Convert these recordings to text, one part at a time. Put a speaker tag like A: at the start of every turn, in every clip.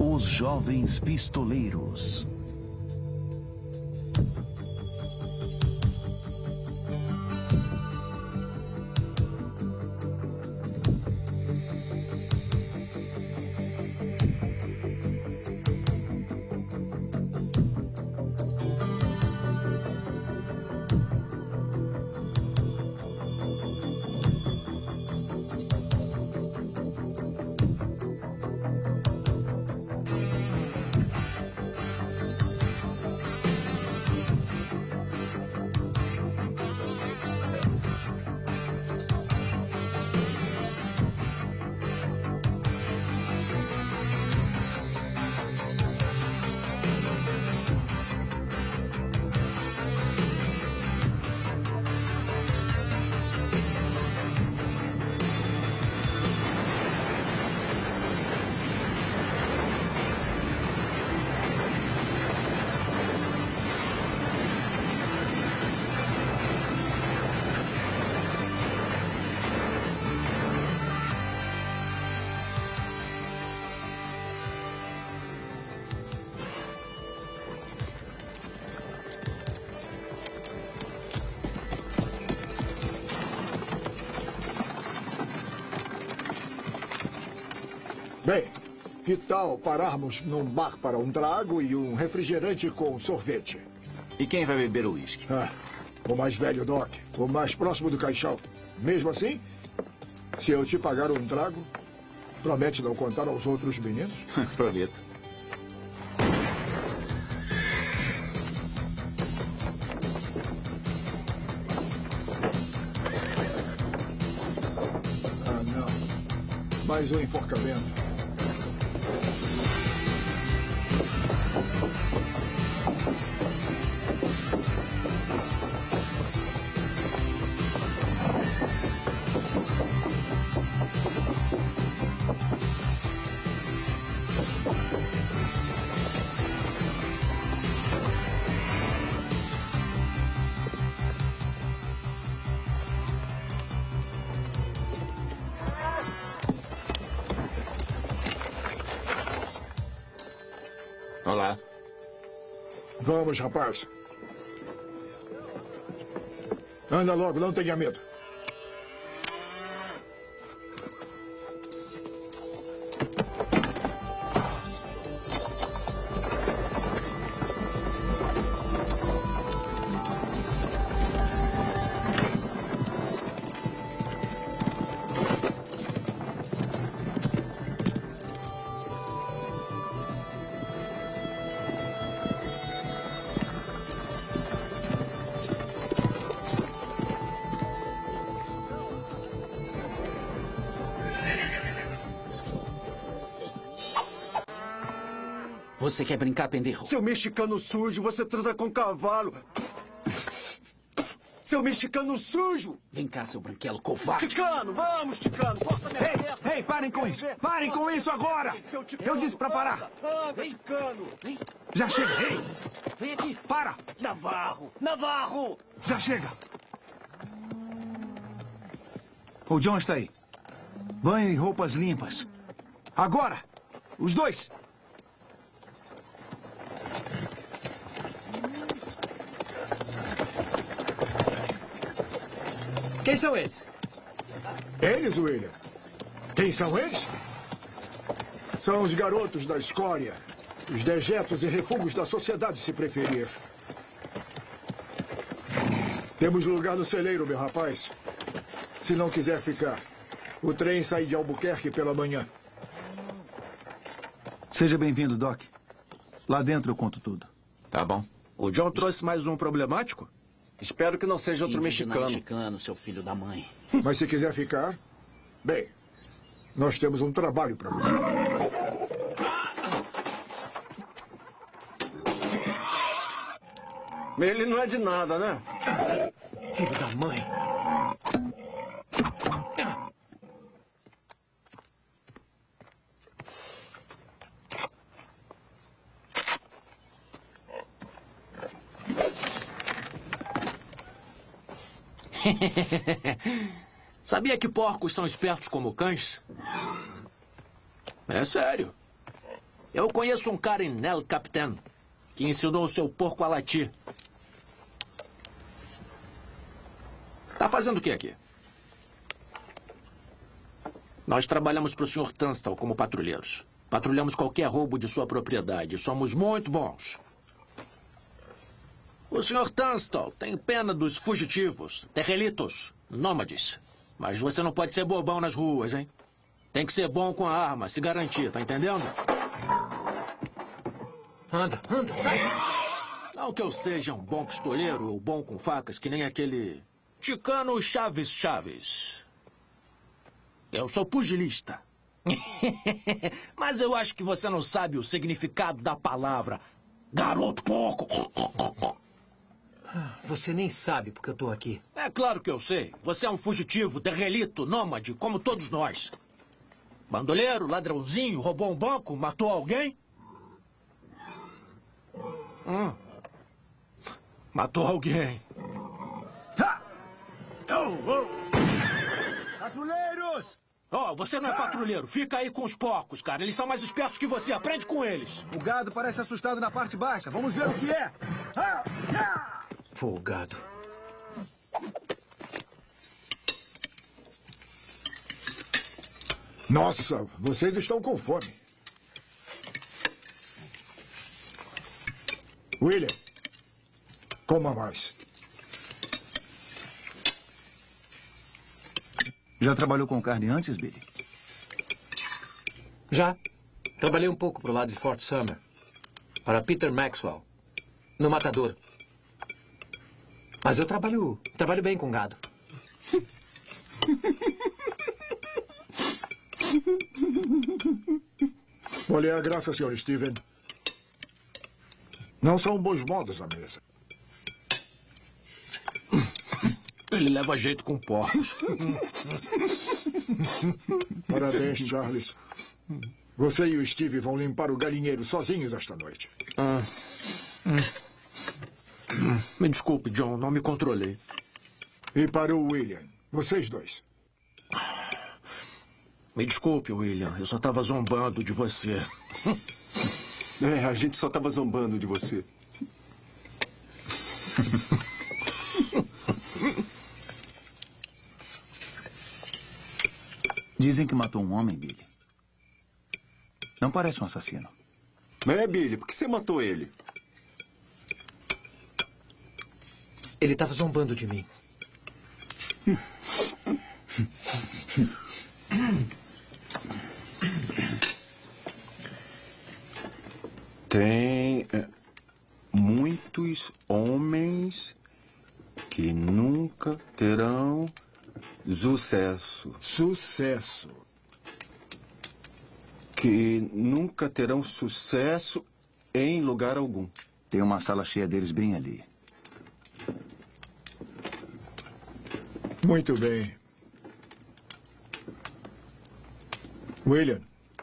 A: Os Jovens Pistoleiros.
B: Bem, que tal pararmos num bar para um trago e um refrigerante com sorvete?
C: E quem vai beber o uísque?
B: O mais velho, Doc. O mais próximo do caixão. Mesmo assim, se eu te pagar um trago, promete não contar aos outros meninos?
C: Prometo.
B: Ah, não. Mais um enforcamento.
C: Olá.
B: Vamos, rapaz. Anda logo, não tenha medo.
D: Você quer brincar, pendejo?
E: Seu mexicano sujo, você transa com cavalo. Seu mexicano sujo!
D: Vem cá, seu branquelo covarde.
E: Ticano, vamos, Ticano! Força minha cabeça!
F: Ei, parem com isso! Parem com isso agora! Eu disse pra parar!
E: Anda, Ticano!
D: Vem,
F: Já chega! Ei!
D: vem aqui.
F: Para!
E: Navarro! Navarro!
F: Já chega! O John está aí. Banho e roupas limpas. Agora! Os dois!
E: Quem são eles?
B: Eles, William? Quem são eles? São os garotos da escória. Os dejetos e refugos da sociedade, se preferir. Temos lugar no celeiro, meu rapaz. Se não quiser ficar. O trem sai de Albuquerque pela manhã.
F: Seja bem-vindo, Doc. Lá dentro eu conto tudo.
C: Tá bom.
E: O John trouxe mais um problemático? Espero que não seja outro
D: Indígena
E: mexicano.
D: mexicano, seu filho da mãe.
B: Mas se quiser ficar, bem, nós temos um trabalho para você.
E: Ele não é de nada, né?
D: Filho da mãe.
G: Sabia que porcos são espertos como cães? É sério.
E: Eu conheço um cara em El Capitan que ensinou o seu porco a latir. Tá fazendo o que aqui? Nós trabalhamos para o Sr. Tunstall como patrulheiros. Patrulhamos qualquer roubo de sua propriedade. Somos muito bons. O Sr. Tunstall tem pena dos fugitivos, terrelitos, nômades. Mas você não pode ser bobão nas ruas, hein? Tem que ser bom com a arma, se garantir, tá entendendo?
D: Anda, sai!
E: Não que eu seja um bom pistoleiro ou bom com facas, que nem aquele Chicano Chaves. Eu sou pugilista. Mas eu acho que você não sabe o significado da palavra garoto porco.
D: Você nem sabe porque eu tô aqui.
E: É claro que eu sei. Você é um fugitivo, derrelito, nômade, como todos nós. Bandoleiro, ladrãozinho, roubou um banco, matou alguém? Matou alguém.
F: Patrulheiros!
E: Oh, você não é patrulheiro. Fica aí com os porcos, cara. Eles são mais espertos que você. Aprende com eles.
F: O gado parece assustado na parte baixa. Vamos ver o que é.
D: Folgado.
B: Nossa, vocês estão com fome. William, coma mais.
F: Já trabalhou com carne antes, Billy?
D: Já. Trabalhei um pouco pro lado de Fort Summer. Para Peter Maxwell. No matador. Mas eu trabalho bem com gado.
B: Olha a graça, Sr. Steven. Não são bons modos à mesa.
E: Ele leva jeito com porcos.
B: Parabéns, Charles. Você e o Steve vão limpar o galinheiro sozinhos esta noite.
E: Me desculpe, John. Não me controlei.
B: E para o William, vocês dois.
E: Me desculpe, William. Eu só estava zombando de você.
G: A gente só estava zombando de você.
F: Dizem que matou um homem, Billy. Não parece um assassino.
G: Billy, por que você matou ele?
D: Ele estava zombando de mim.
G: Tem muitos homens que nunca terão sucesso.
B: Sucesso.
G: Que nunca terão sucesso em lugar algum.
F: Tem uma sala cheia deles bem ali.
B: Muito bem. William.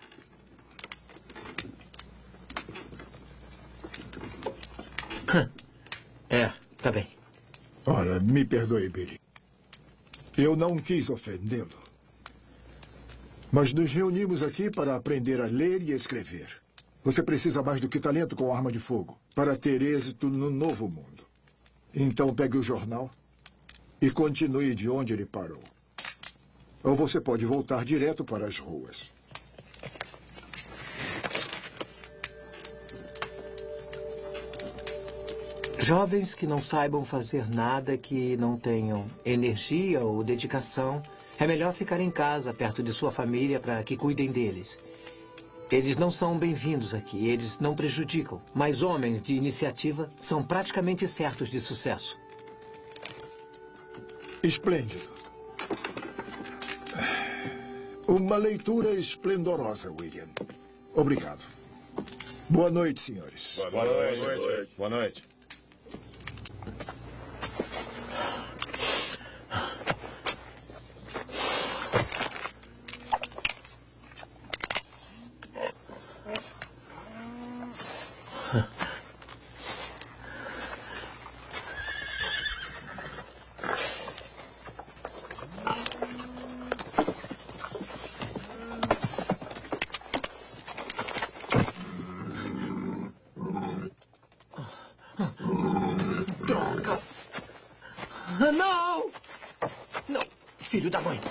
D: Tá bem.
B: Ora, me perdoe, Billy. Eu não quis ofendê-lo. Mas nos reunimos aqui para aprender a ler e escrever. Você precisa mais do que talento com arma de fogo para ter êxito no novo mundo. Então pegue o jornal e continue de onde ele parou. Ou você pode voltar direto para as ruas.
D: Jovens que não saibam fazer nada, que não tenham energia ou dedicação, é melhor ficar em casa, perto de sua família, para que cuidem deles. Eles não são bem-vindos aqui, eles não prejudicam. Mas homens de iniciativa são praticamente certos de sucesso.
B: Esplêndido. Uma leitura esplendorosa, William. Obrigado. Boa noite, senhores.
H: Boa noite. Boa noite.
D: Não! Não, filho da mãe.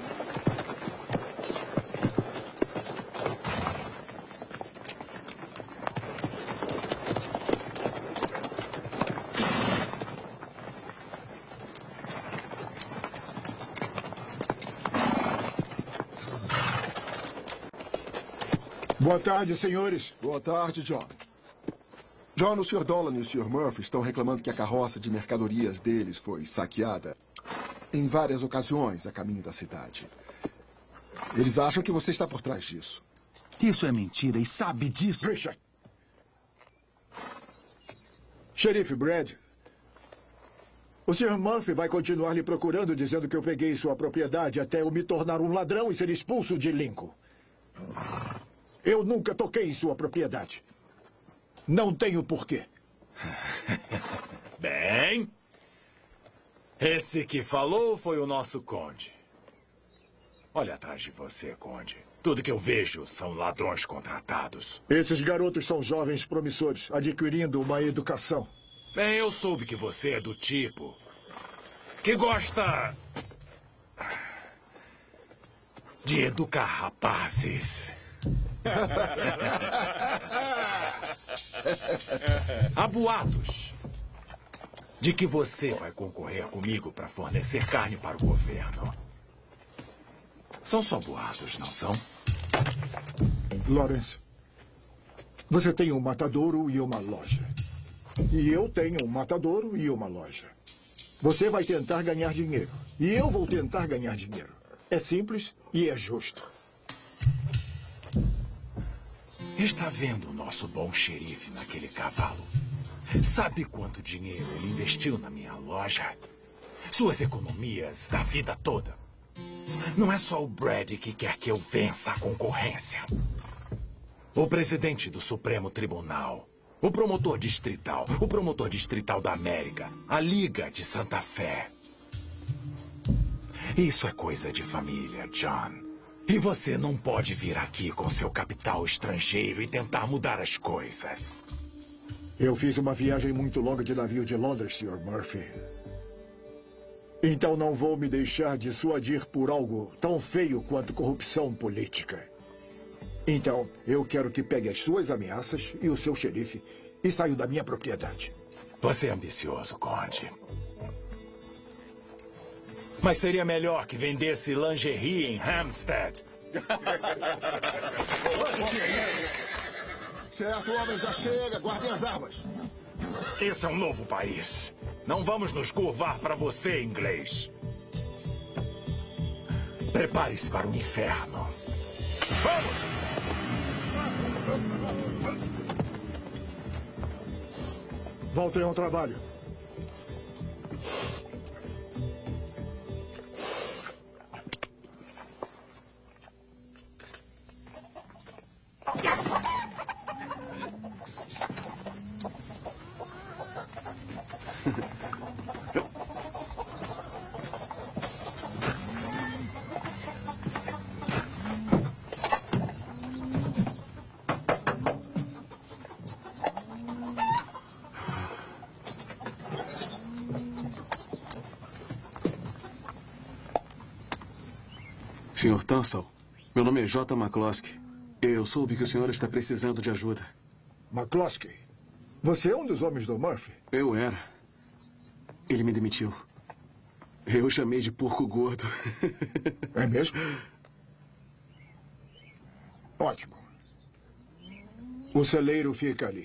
B: Boa tarde, senhores.
I: Boa tarde, John. John, o Sr. Dolan e o Sr. Murphy estão reclamando que a carroça de mercadorias deles foi saqueada em várias ocasiões a caminho da cidade. Eles acham que você está por trás disso.
F: Isso é mentira e sabe disso.
B: Richard. Xerife Brad, o Sr. Murphy vai continuar lhe procurando, dizendo que eu peguei sua propriedade até eu me tornar um ladrão e ser expulso de Lincoln. Eu nunca toquei em sua propriedade. Não tenho porquê.
J: Bem, esse que falou foi o nosso Conde. Olha atrás de você, Conde. Tudo que eu vejo são ladrões contratados.
B: Esses garotos são jovens promissores, adquirindo uma educação.
J: Bem, eu soube que você é do tipo que gosta de educar rapazes. Há boatos de que você vai concorrer comigo para fornecer carne para o governo. São só boatos, não são?
B: Lawrence, você tem um matadouro e uma loja. E eu tenho um matadouro e uma loja. Você vai tentar ganhar dinheiro. E eu vou tentar ganhar dinheiro. É simples e é justo.
J: Está vendo o nosso bom xerife naquele cavalo? Sabe quanto dinheiro ele investiu na minha loja? Suas economias da vida toda. Não é só o Brad que quer que eu vença a concorrência. O presidente do Supremo Tribunal, o promotor distrital da América, a Liga de Santa Fé. Isso é coisa de família, John. E você não pode vir aqui com seu capital estrangeiro e tentar mudar as coisas.
B: Eu fiz uma viagem muito longa de navio de Londres, Sr. Murphy. Então não vou me deixar dissuadir por algo tão feio quanto corrupção política. Então, eu quero que pegue as suas ameaças e o seu xerife e saia da minha propriedade.
J: Você é ambicioso, Conde. Mas seria melhor que vendesse lingerie em Hampstead.
I: Certo, homens, já chega. Guardem as armas.
J: Esse é um novo país. Não vamos nos curvar para você, inglês. Prepare-se para o inferno. Vamos!
B: Voltem ao trabalho.
G: Sr. Tunstall, meu nome é J. McCloskey. Eu soube que o senhor está precisando de ajuda.
B: McCloskey, você é um dos homens do Murphy?
G: Eu era. Ele me demitiu. Eu chamei de porco gordo.
B: É mesmo? Ótimo. O celeiro fica ali.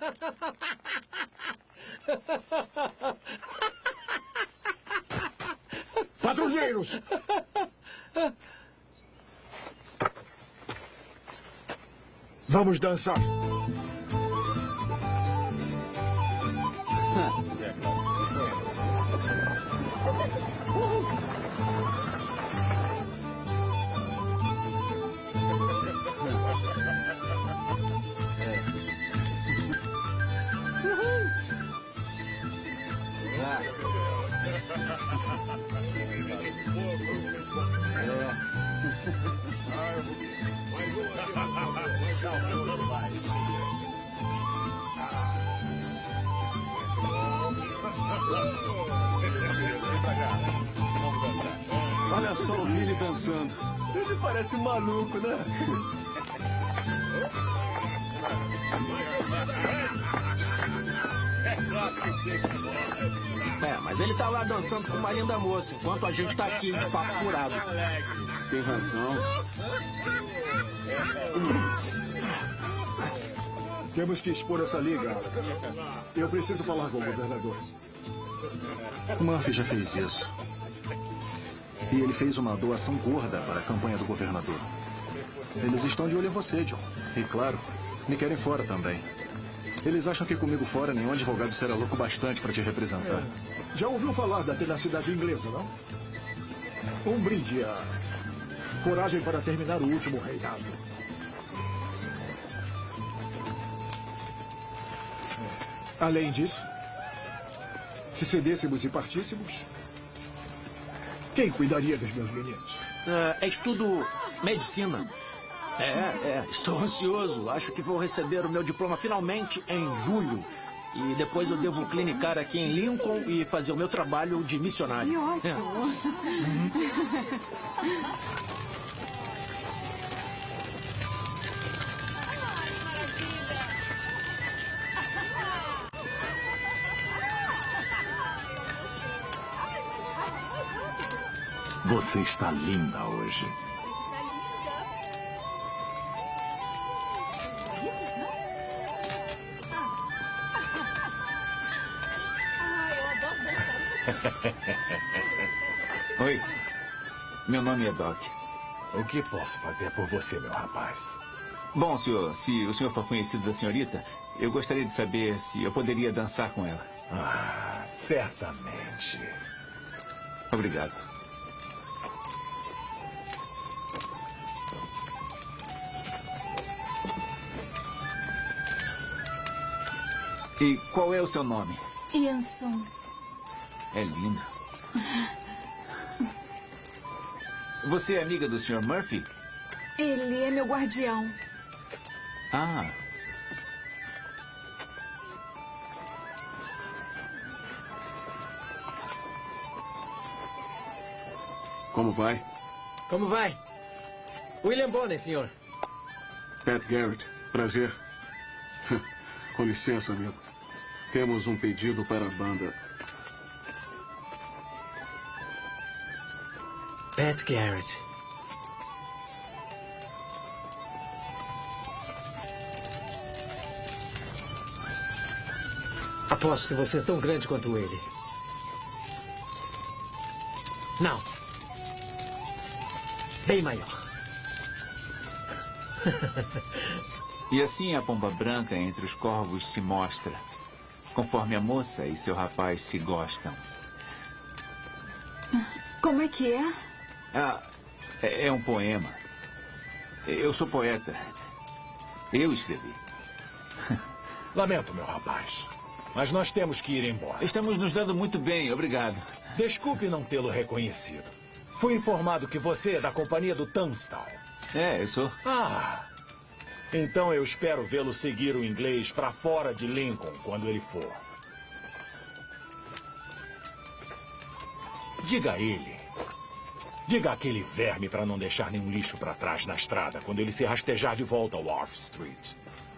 B: Patrulheiros! Vamos dançar.
G: Olha só o Billy dançando.
K: Ele parece maluco, né?
E: Mas ele tá lá dançando com uma linda moça, enquanto a gente tá aqui de papo furado.
G: Tem razão.
B: Temos que expor essa liga, Alex. Eu preciso falar com o governador.
A: O Murphy já fez isso. E ele fez uma doação gorda para a campanha do governador. Eles estão de olho em você, John. E claro, me querem fora também. Eles acham que comigo fora nenhum advogado será louco bastante para te representar.
B: Já ouviu falar da tenacidade inglesa, não? Um brinde à coragem para terminar o último reinado. Além disso, se cedêssemos e partíssemos, quem cuidaria dos meus meninos?
E: Estudo medicina. Estou ansioso. Acho que vou receber o meu diploma finalmente em julho. E depois eu devo clinicar aqui em Lincoln e fazer o meu trabalho de missionário.
L: Que ótimo.
J: Você está linda hoje.
C: Oi, meu nome é Doc.
J: O que posso fazer por você, meu rapaz?
C: Bom, senhor, se o senhor for conhecido da senhorita, eu gostaria de saber se eu poderia dançar com ela.
J: Ah, certamente.
C: Obrigado. E qual é o seu nome?
L: Yanson.
C: É lindo. Você é amiga do Sr. Murphy?
L: Ele é meu guardião.
C: Ah.
G: Como vai?
D: Como vai? William Bonney, senhor.
G: Pat Garrett, prazer. Com licença, amigo. Temos um pedido para a banda.
D: Pat Garrett. Aposto que você é tão grande quanto ele. Não. Bem maior.
C: E assim a pomba branca entre os corvos se mostra, conforme a moça e seu rapaz se gostam.
L: Como é que é?
C: Ah, é um poema. Eu sou poeta. Eu escrevi.
J: Lamento, meu rapaz, mas nós temos que ir embora.
C: Estamos nos dando muito bem, obrigado.
J: Desculpe não tê-lo reconhecido. Fui informado que você é da companhia do Tunstall.
C: Eu sou.
J: Ah, então eu espero vê-lo seguir o inglês para fora de Lincoln quando ele for. Diga a ele. Diga àquele verme para não deixar nenhum lixo para trás na estrada quando ele se rastejar de volta ao Wharf Street.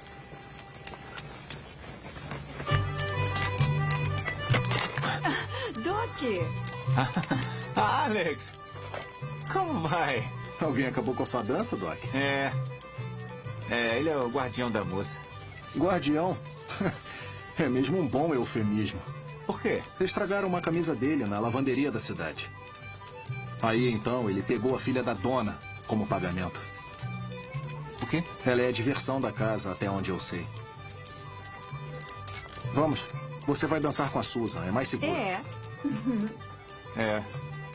L: Doc!
C: Alex! Como vai?
A: Alguém acabou com a sua dança, Doc?
C: Ele é o guardião da moça.
A: Guardião? É mesmo um bom eufemismo.
C: Por quê?
A: Estragaram uma camisa dele na lavanderia da cidade. Aí, então, ele pegou a filha da dona como pagamento.
C: O quê?
A: Ela é a diversão da casa, até onde eu sei. Vamos. Você vai dançar com a Susan. É mais seguro.
L: É.
C: É.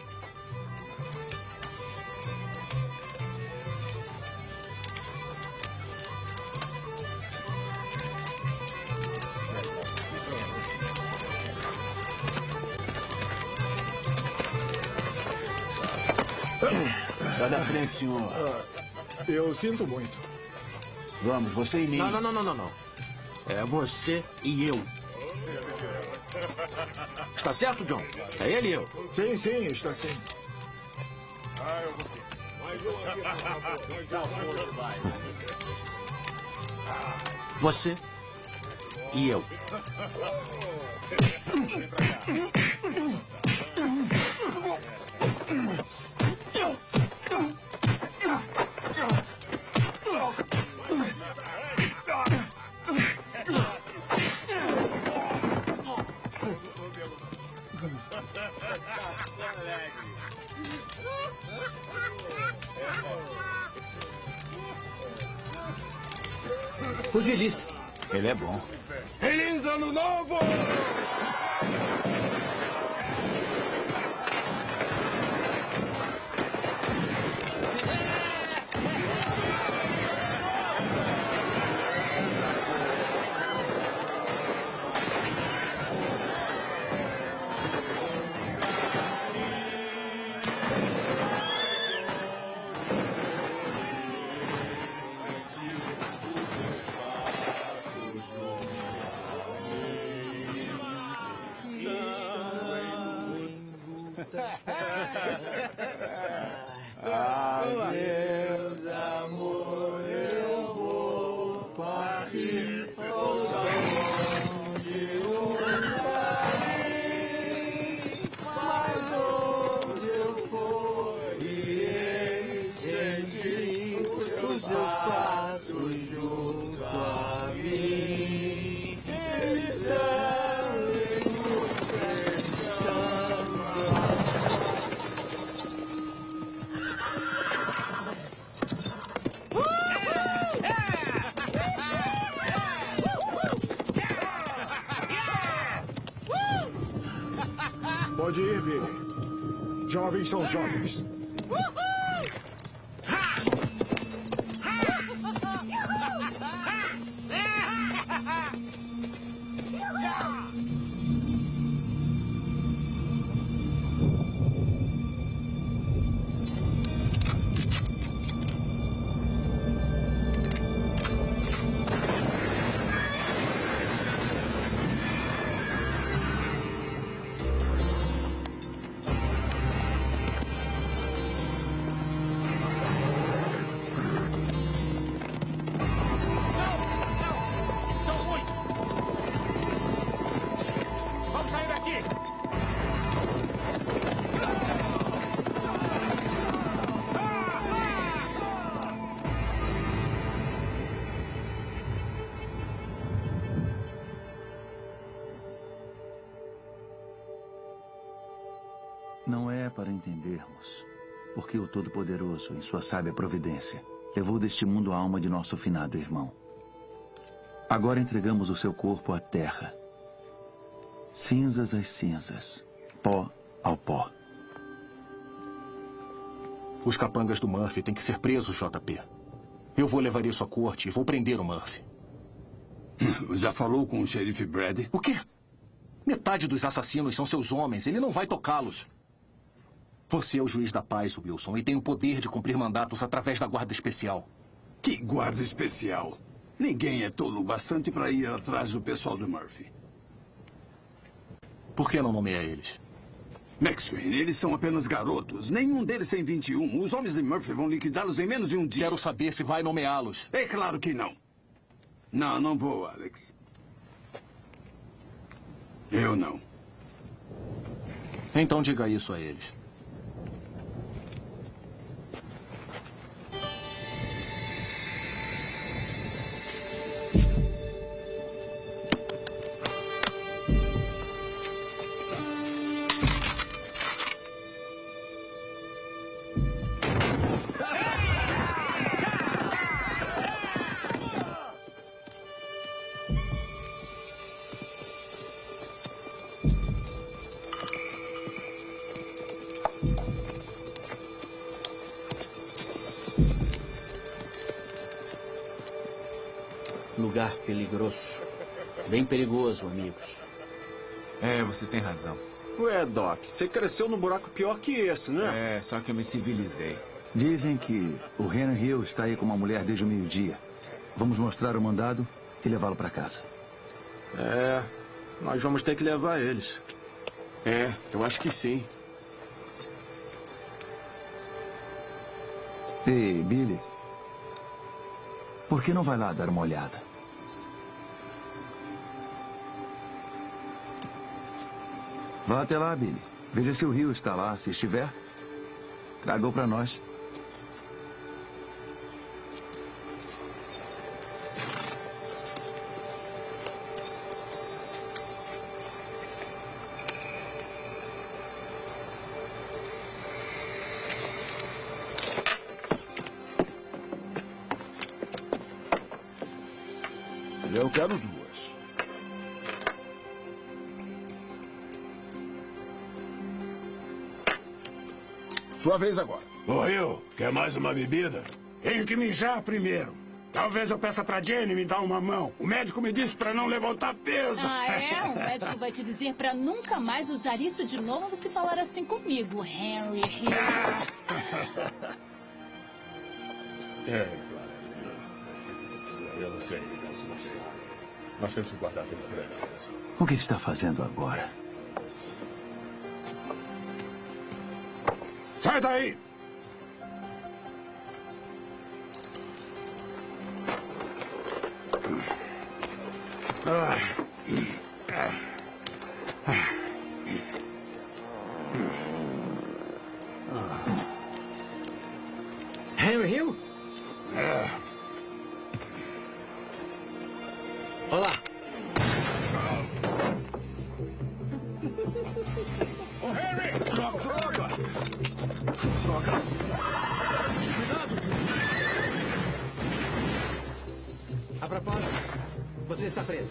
F: Sai da frente, senhor.
B: Eu sinto muito.
F: Vamos, você e mim.
E: Não. É você e eu. Está certo, John? É ele e eu.
B: Sim, está sim.
E: Você e eu.
D: Pugilista.
C: Ele é bom.
K: Feliz Ano Novo!
M: Adeus, amor, eu vou partir onde eu parei, mas onde eu for irei sentir os seus passos junto a mim. Eles são
B: Pode ir, Billy. Jovens são jovens.
F: Não é para entendermos porque o Todo-Poderoso, em sua sábia providência, levou deste mundo a alma de nosso finado irmão. Agora entregamos o seu corpo à terra. Cinzas às cinzas, pó ao pó.
A: Os capangas do Murphy têm que ser presos, JP. Eu vou levar isso à corte e vou prender o Murphy.
J: Já falou com o xerife Brady?
A: O quê? Metade dos assassinos são seus homens. Ele não vai tocá-los. Você é o juiz da paz, Wilson, e tem o poder de cumprir mandatos através da guarda especial.
J: Que guarda especial? Ninguém é tolo o bastante para ir atrás do pessoal do Murphy.
A: Por que não nomeia eles?
J: Max Wayne, eles são apenas garotos. Nenhum deles tem 21. Os homens de Murphy vão liquidá-los em menos de um dia.
A: Quero saber se vai nomeá-los.
J: É claro que não. Não vou, Alex. Eu não.
A: Então diga isso a eles.
N: lugar peligroso. Bem perigoso, amigos.
C: É, você tem razão.
G: Ué, Doc, você cresceu num buraco pior que esse, né?
C: É, só que eu me civilizei.
F: Dizem que o Henry Hill está aí com uma mulher desde o meio-dia. Vamos mostrar o mandado e levá-lo para casa.
E: É, nós vamos ter que levar eles.
G: É, eu acho que sim.
F: Ei, Billy. Por que não vai lá dar uma olhada? Vá até lá, Billy. Veja se o Rio está lá. Se estiver, traga-o para nós.
I: Eu quero duas. Sua vez agora.
K: Ô, Rio, quer mais uma bebida? Tenho que mijar primeiro. Talvez eu peça pra Jenny me dar uma mão. O médico me disse pra não levantar peso.
O: Ah, é? O médico vai te dizer pra nunca mais usar isso de novo se falar assim comigo, Henry Hill.
H: Eu não sei. Nós temos que guardar aquele frente.
F: O que ele está fazendo agora?
K: Sai daí!
D: Henry Hill?
K: É.
D: Olá.
K: Ô, Henry! Droga! Droga! Cuidado!
D: A propósito, você está preso.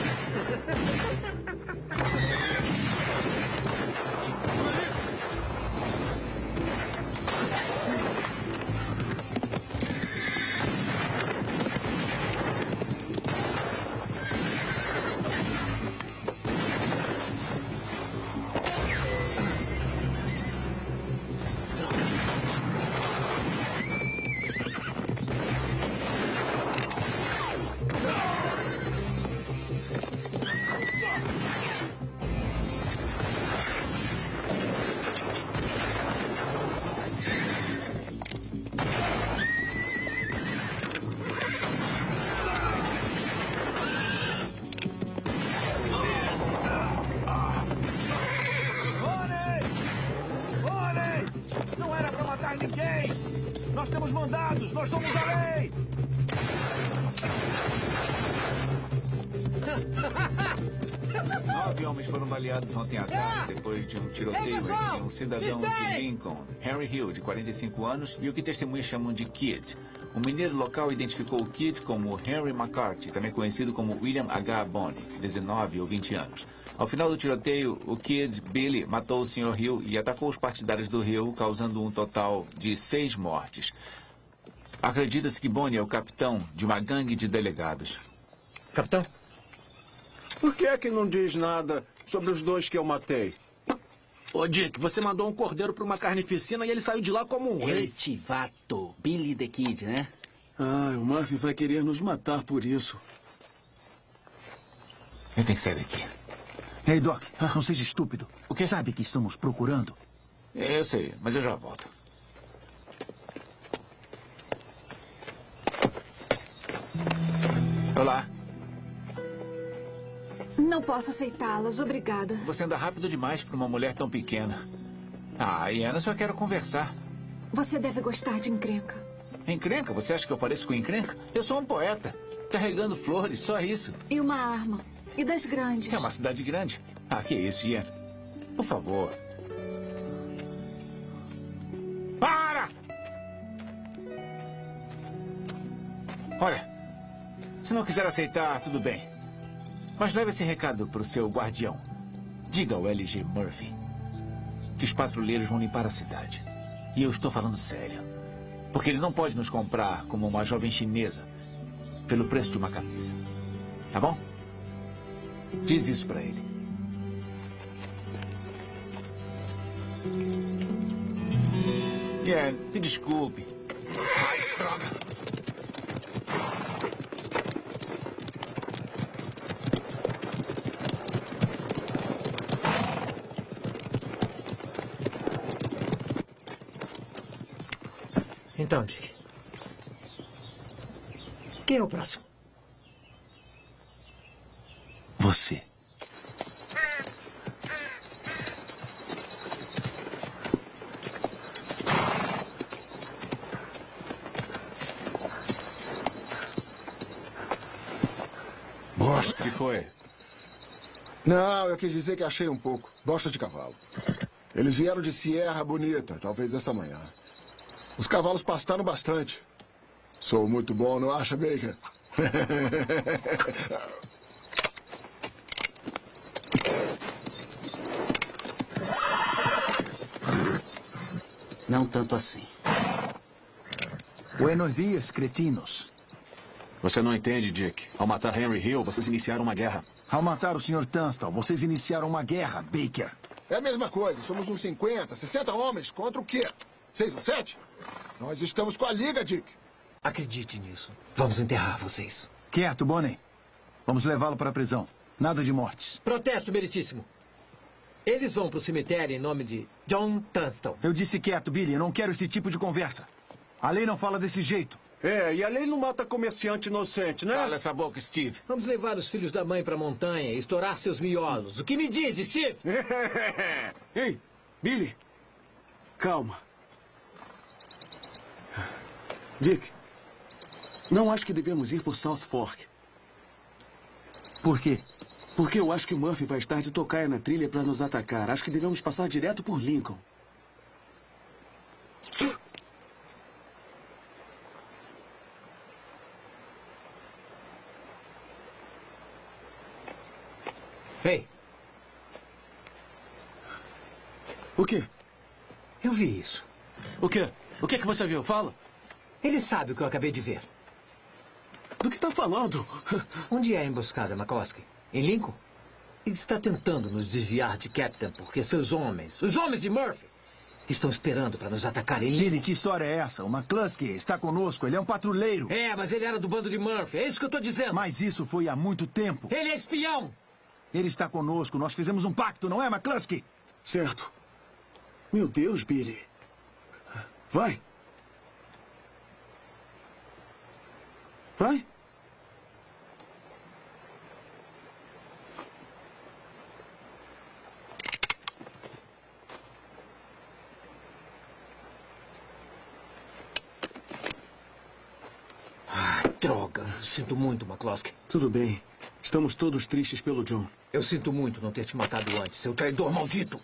M: Não era pra matar ninguém! Nós temos mandados! Nós somos a lei!
C: 9 homens foram baleados ontem à tarde depois de um tiroteio entre um cidadão de Lincoln, Henry Hill, de 45 anos, e o que testemunhas chamam de Kid. O mineiro local identificou o Kid como Henry McCarthy, também conhecido como William H. Bonney, 19 ou 20 anos. Ao final do tiroteio, o Kid, Billy, matou o Sr. Hill e atacou os partidários do Hill, causando um total de 6 mortes. Acredita-se que Bonney é o capitão de uma gangue de delegados.
D: Capitão?
G: Por que é que não diz nada sobre os dois que eu matei?
E: Ô, Dick, você mandou um cordeiro pra uma carnificina e ele saiu de lá como um rei.
N: Tivato, Billy the Kid, né?
G: Ah, o Murphy vai querer nos matar por isso.
C: Eu tenho que sair daqui.
F: Ei, Doc, não seja estúpido.
C: O quê?
F: Sabe que estamos procurando?
C: Eu sei, mas eu já volto. Olá.
L: Não posso aceitá-los, obrigada.
C: Você anda rápido demais para uma mulher tão pequena. Ah, Iana, só quero conversar.
L: Você deve gostar de encrenca.
C: Encrenca? Você acha que eu pareço com encrenca? Eu sou um poeta, carregando flores, só isso.
L: E uma arma. E das grandes.
C: É uma cidade grande. Ah, que isso, Ian? Por favor. Para! Olha, se não quiser aceitar, tudo bem. Mas leve esse recado para o seu guardião. Diga ao LG Murphy que os patrulheiros vão limpar a cidade. E eu estou falando sério. Porque ele não pode nos comprar como uma jovem chinesa pelo preço de uma camisa. Tá bom? Diz isso pra ele. Me desculpe. Ai, droga.
D: Então, Dick. Quem é o próximo?
F: Você.
I: Bosta.
G: O que foi?
I: Não, eu quis dizer que achei um pouco. Bosta de cavalo. Eles vieram de Sierra Bonita, talvez esta manhã. Os cavalos pastaram bastante. Sou muito bom, não acha, Baker?
N: Não tanto assim.
F: Buenos dias, cretinos.
A: Você não entende, Dick. Ao matar Henry Hill, vocês iniciaram uma guerra.
F: Ao matar o Sr. Tunstall, vocês iniciaram uma guerra, Baker.
I: É a mesma coisa. Somos uns 50, 60 homens contra o quê? 6 ou 7? Nós estamos com a Liga, Dick.
D: Acredite nisso. Vamos enterrar vocês.
F: Quieto, Bonnie. Vamos levá-lo para a prisão. Nada de mortes.
D: Protesto, meritíssimo. Eles vão pro cemitério em nome de John Tunstall.
F: Eu disse quieto, Billy. Eu não quero esse tipo de conversa. A lei não fala desse jeito.
J: É, e a lei não mata comerciante inocente, né?
C: Cala essa boca, Steve.
D: Vamos levar os filhos da mãe pra montanha e estourar seus miolos. O que me diz, Steve?
J: Ei, Billy. Calma. Dick, não acho que devemos ir por South Fork.
F: Por quê?
J: Porque eu acho que o Murphy vai estar de tocaia na trilha para nos atacar. Acho que devemos passar direto por Lincoln.
D: Ei.
J: O quê?
D: Eu vi isso.
J: O quê? O que você viu? Fala.
D: Ele sabe o que eu acabei de ver.
J: Do que tá falando?
D: Onde é a emboscada, McCloskey? Em Lincoln? Ele está tentando nos desviar de Captain porque seus homens, os homens de Murphy, estão esperando para nos atacar em Lincoln.
F: Billy, que história é essa? O McCluskey está conosco, ele é um patrulheiro.
D: É, mas ele era do bando de Murphy, é isso que eu estou dizendo.
F: Mas isso foi há muito tempo.
D: Ele é espião.
F: Ele está conosco, nós fizemos um pacto, não é, McCluskey?
J: Certo. Meu Deus, Billy. Vai. Vai.
D: Droga, sinto muito, McCloskey.
J: Tudo bem. Estamos todos tristes pelo John.
D: Eu sinto muito não ter te matado antes, seu traidor maldito.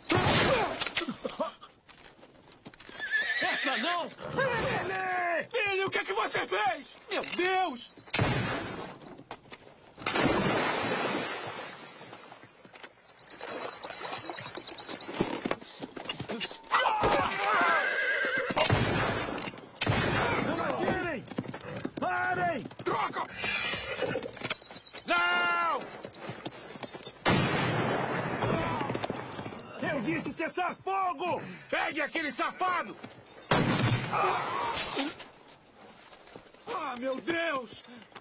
J: Essa não! Billy! Billy, o que é que você fez? Meu Deus!
M: Não atirem! Parem!
C: Droga! Não!
M: Eu disse cessar fogo!
C: Pegue aquele safado!
J: Ah, meu Deus!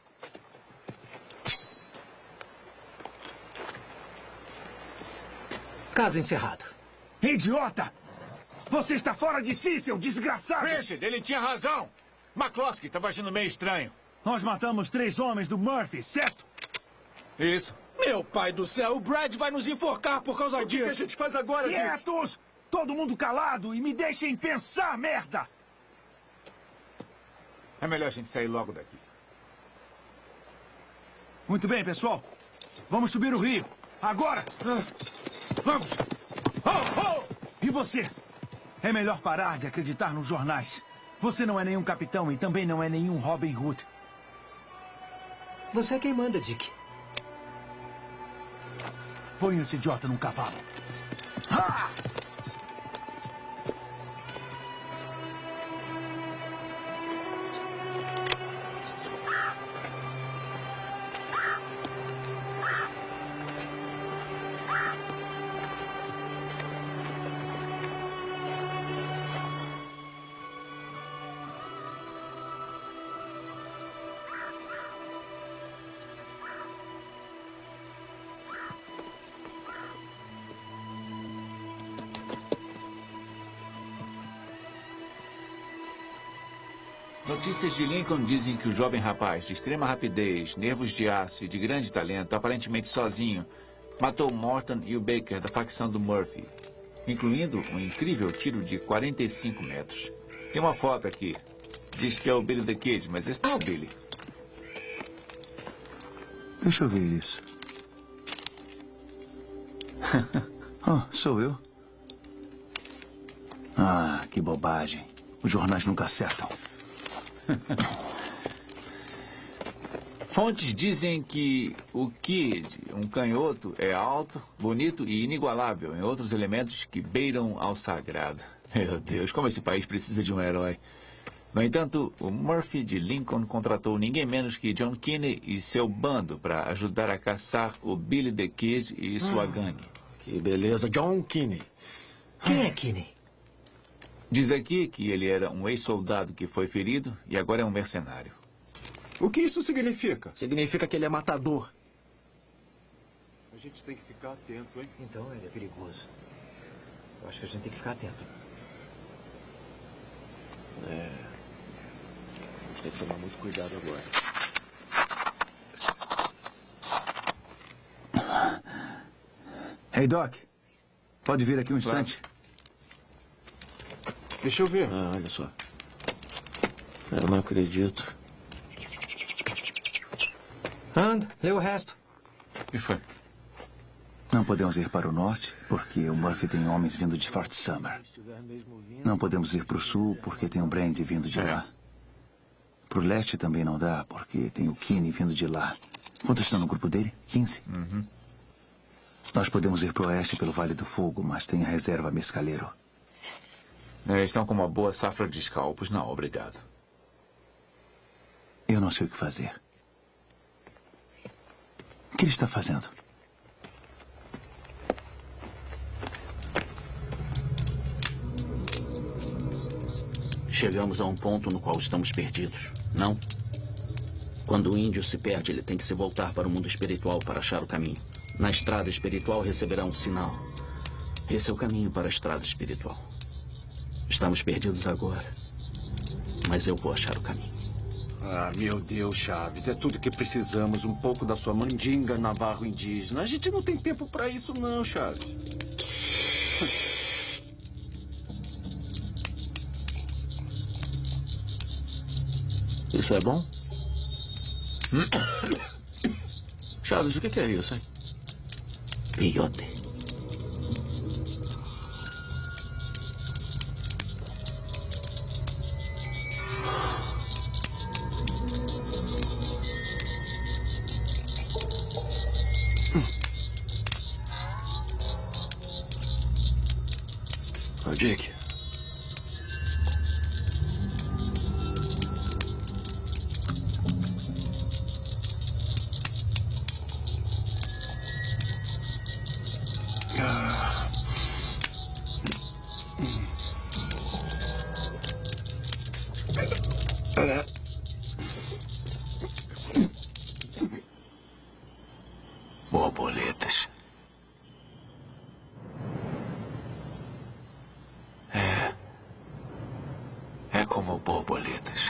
D: Caso encerrado.
M: Idiota! Você está fora de si, seu desgraçado!
C: Richard, ele tinha razão! McCloskey estava agindo meio estranho.
F: Nós matamos 3 homens do Murphy, certo?
C: Isso.
E: Meu pai do céu, o Brad vai nos enforcar por causa disso.
J: O que a gente faz agora, Dick?
M: Quietos! Todo mundo calado e me deixem pensar, merda!
C: É melhor a gente sair logo daqui.
F: Muito bem, pessoal. Vamos subir o rio. Agora!
J: Vamos!
F: Oh, oh! E você? É melhor parar de acreditar nos jornais. Você não é nenhum capitão e também não é nenhum Robin Hood.
D: Você é quem manda, Dick.
F: Põe esse idiota num cavalo. Ah!
C: Notícias de Lincoln dizem que o jovem rapaz de extrema rapidez, nervos de aço e de grande talento, aparentemente sozinho, matou Morton e o Baker da facção do Murphy, incluindo um incrível tiro de 45 metros. Tem uma foto aqui. Diz que é o Billy the Kid, mas esse não é o Billy.
F: Deixa eu ver isso. Oh, sou eu? Ah, que bobagem. Os jornais nunca acertam.
C: Fontes dizem que o Kid, um canhoto, é alto, bonito e inigualável em outros elementos que beiram ao sagrado. Meu Deus, como esse país precisa de um herói. No entanto, o Murphy de Lincoln contratou ninguém menos que John Kinney e seu bando para ajudar a caçar o Billy the Kid e sua gangue.
E: Que beleza, John Kinney.
D: Quem é Kinney?
C: Diz aqui que ele era um ex-soldado que foi ferido e agora é um mercenário.
G: O que isso significa?
E: Significa que ele é matador.
G: A gente tem que ficar atento, hein?
D: Então ele é perigoso. Eu acho que a gente tem que ficar atento.
E: É. A gente tem que tomar muito cuidado agora.
F: Hey, Doc. Pode vir aqui um instante?
G: Deixa eu ver.
E: Ah, olha só. Eu não acredito.
D: Anda, lê o resto.
C: O que foi?
F: Não podemos ir para o norte, porque o Murphy tem homens vindo de Fort Summer. Não podemos ir para o sul, porque tem o Brand vindo de lá. Para o leste também não dá, porque tem o Kinney vindo de lá. Quantos estão no grupo dele? 15?
C: Uhum.
F: Nós podemos ir para o oeste pelo Vale do Fogo, mas tem a reserva Mescaleiro.
C: Estão com uma boa safra de escalpos. Não, obrigado.
F: Eu não sei o que fazer. O que ele está fazendo?
N: Chegamos a um ponto no qual estamos perdidos, não? Quando o índio se perde, ele tem que se voltar para o mundo espiritual para achar o caminho. Na estrada espiritual receberá um sinal. Esse é o caminho para a estrada espiritual. Estamos perdidos agora, mas eu vou achar o caminho.
J: Ah, meu Deus, Chaves, é tudo que precisamos. Um pouco da sua mandinga navarro indígena. A gente não tem tempo para isso não, Chaves.
N: Isso é bom? Chaves, o que é isso, hein? Peyote.
E: Ô, Dick.
C: Borboletas. É como borboletas.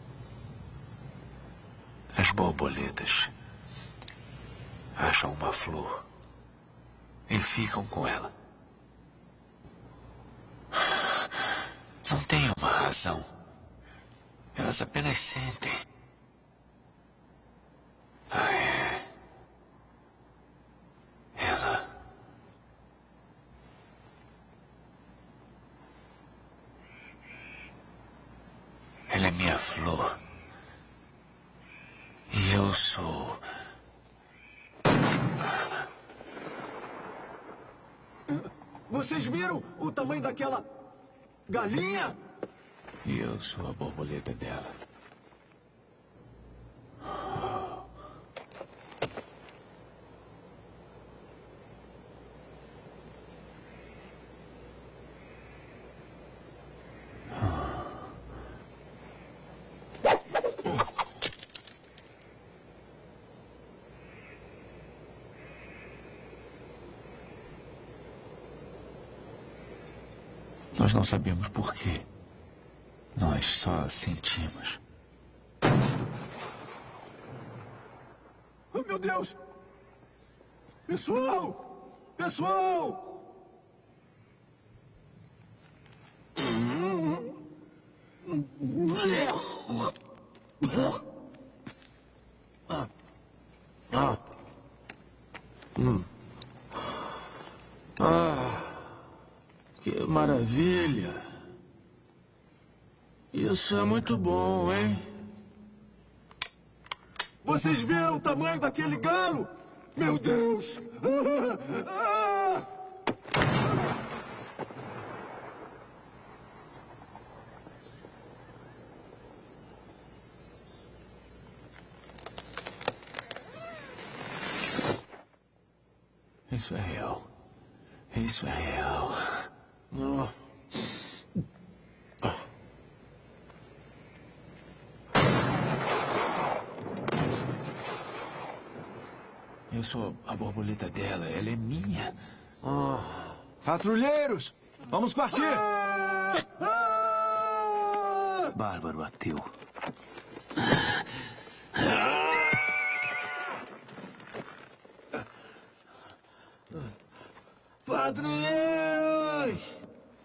C: As borboletas acham uma flor e ficam com ela. Não tem uma razão. Elas apenas sentem. Ela é minha flor. E eu sou...
M: Vocês viram o tamanho daquela galinha?
C: E eu sou a borboleta dela. Nós não sabemos por quê. Nós só sentimos.
M: Meu Deus! Pessoal! Pessoal!
E: Que maravilha! Isso é muito bom, hein?
M: Vocês viram o tamanho daquele galo? Meu Deus!
C: Isso é real. Isso é real. Eu sou a borboleta dela. Ela é minha.
M: Patrulheiros! Vamos partir!
F: Bárbaro ateu.
E: Patrulheiros!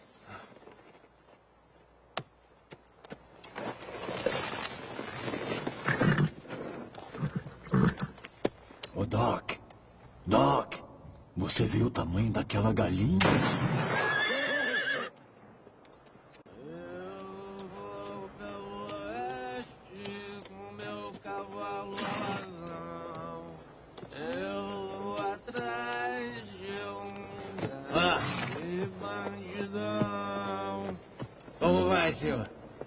M: Ô, Doc. Doc, você viu o tamanho daquela galinha?
E: Como vai, senhor?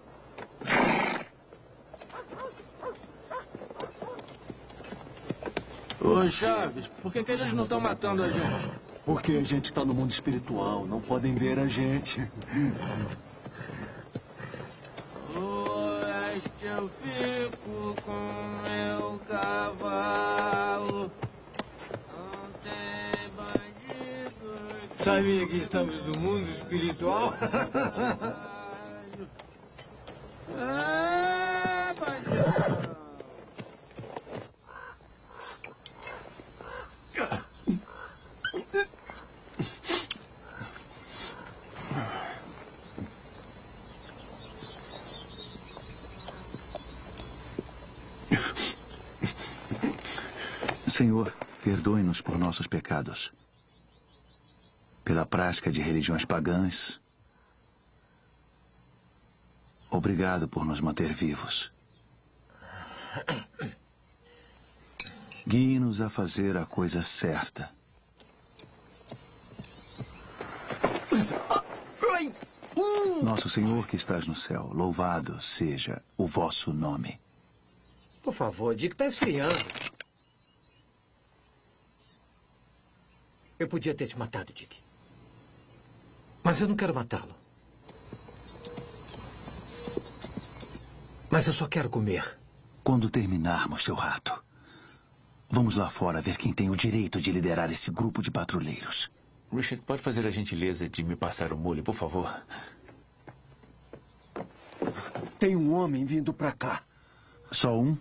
E: Ô, Chaves, por que eles não estão matando a gente?
M: Porque a gente tá no mundo espiritual, não podem ver a gente.
E: Oeste eu fico com meu cavalo. Não tem bandido. Sabia que estamos no mundo espiritual? Bandido.
F: Senhor, perdoe-nos por nossos pecados, pela prática de religiões pagãs. Obrigado por nos manter vivos. Guie-nos a fazer a coisa certa. Nosso Senhor que estás no céu, louvado seja o vosso nome.
D: Por favor, Dick, está esfriando. Eu podia ter te matado, Dick. Mas eu não quero matá-lo. Mas eu só quero comer.
F: Quando terminarmos, seu rato, vamos lá fora ver quem tem o direito de liderar esse grupo de patrulheiros.
C: Richard, pode fazer a gentileza de me passar o molho, por favor?
M: Tem um homem vindo pra cá.
F: Só um?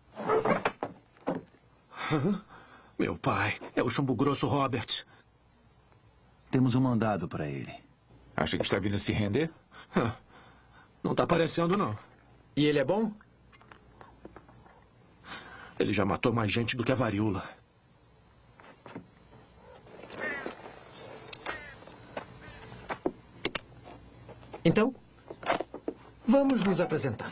E: Meu pai, é o chumbo grosso Roberts.
F: Temos um mandado para ele.
C: Acha que está vindo se render?
E: Não está parecendo, não.
D: E ele é bom?
E: Ele já matou mais gente do que a varíola.
D: Então, vamos nos apresentar.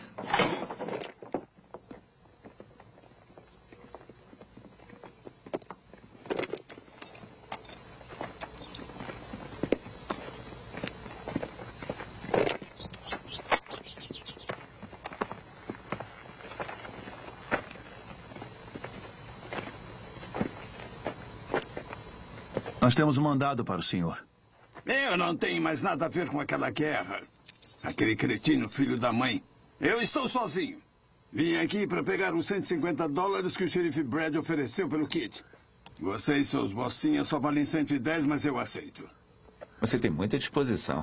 F: Nós temos um mandado para o senhor.
K: Eu não tenho mais nada a ver com aquela guerra. Aquele cretino filho da mãe. Eu estou sozinho. Vim aqui para pegar os $150 que o xerife Brad ofereceu pelo kit. Você e seus bostinhas só valem 110, mas eu aceito.
C: Você tem muita disposição.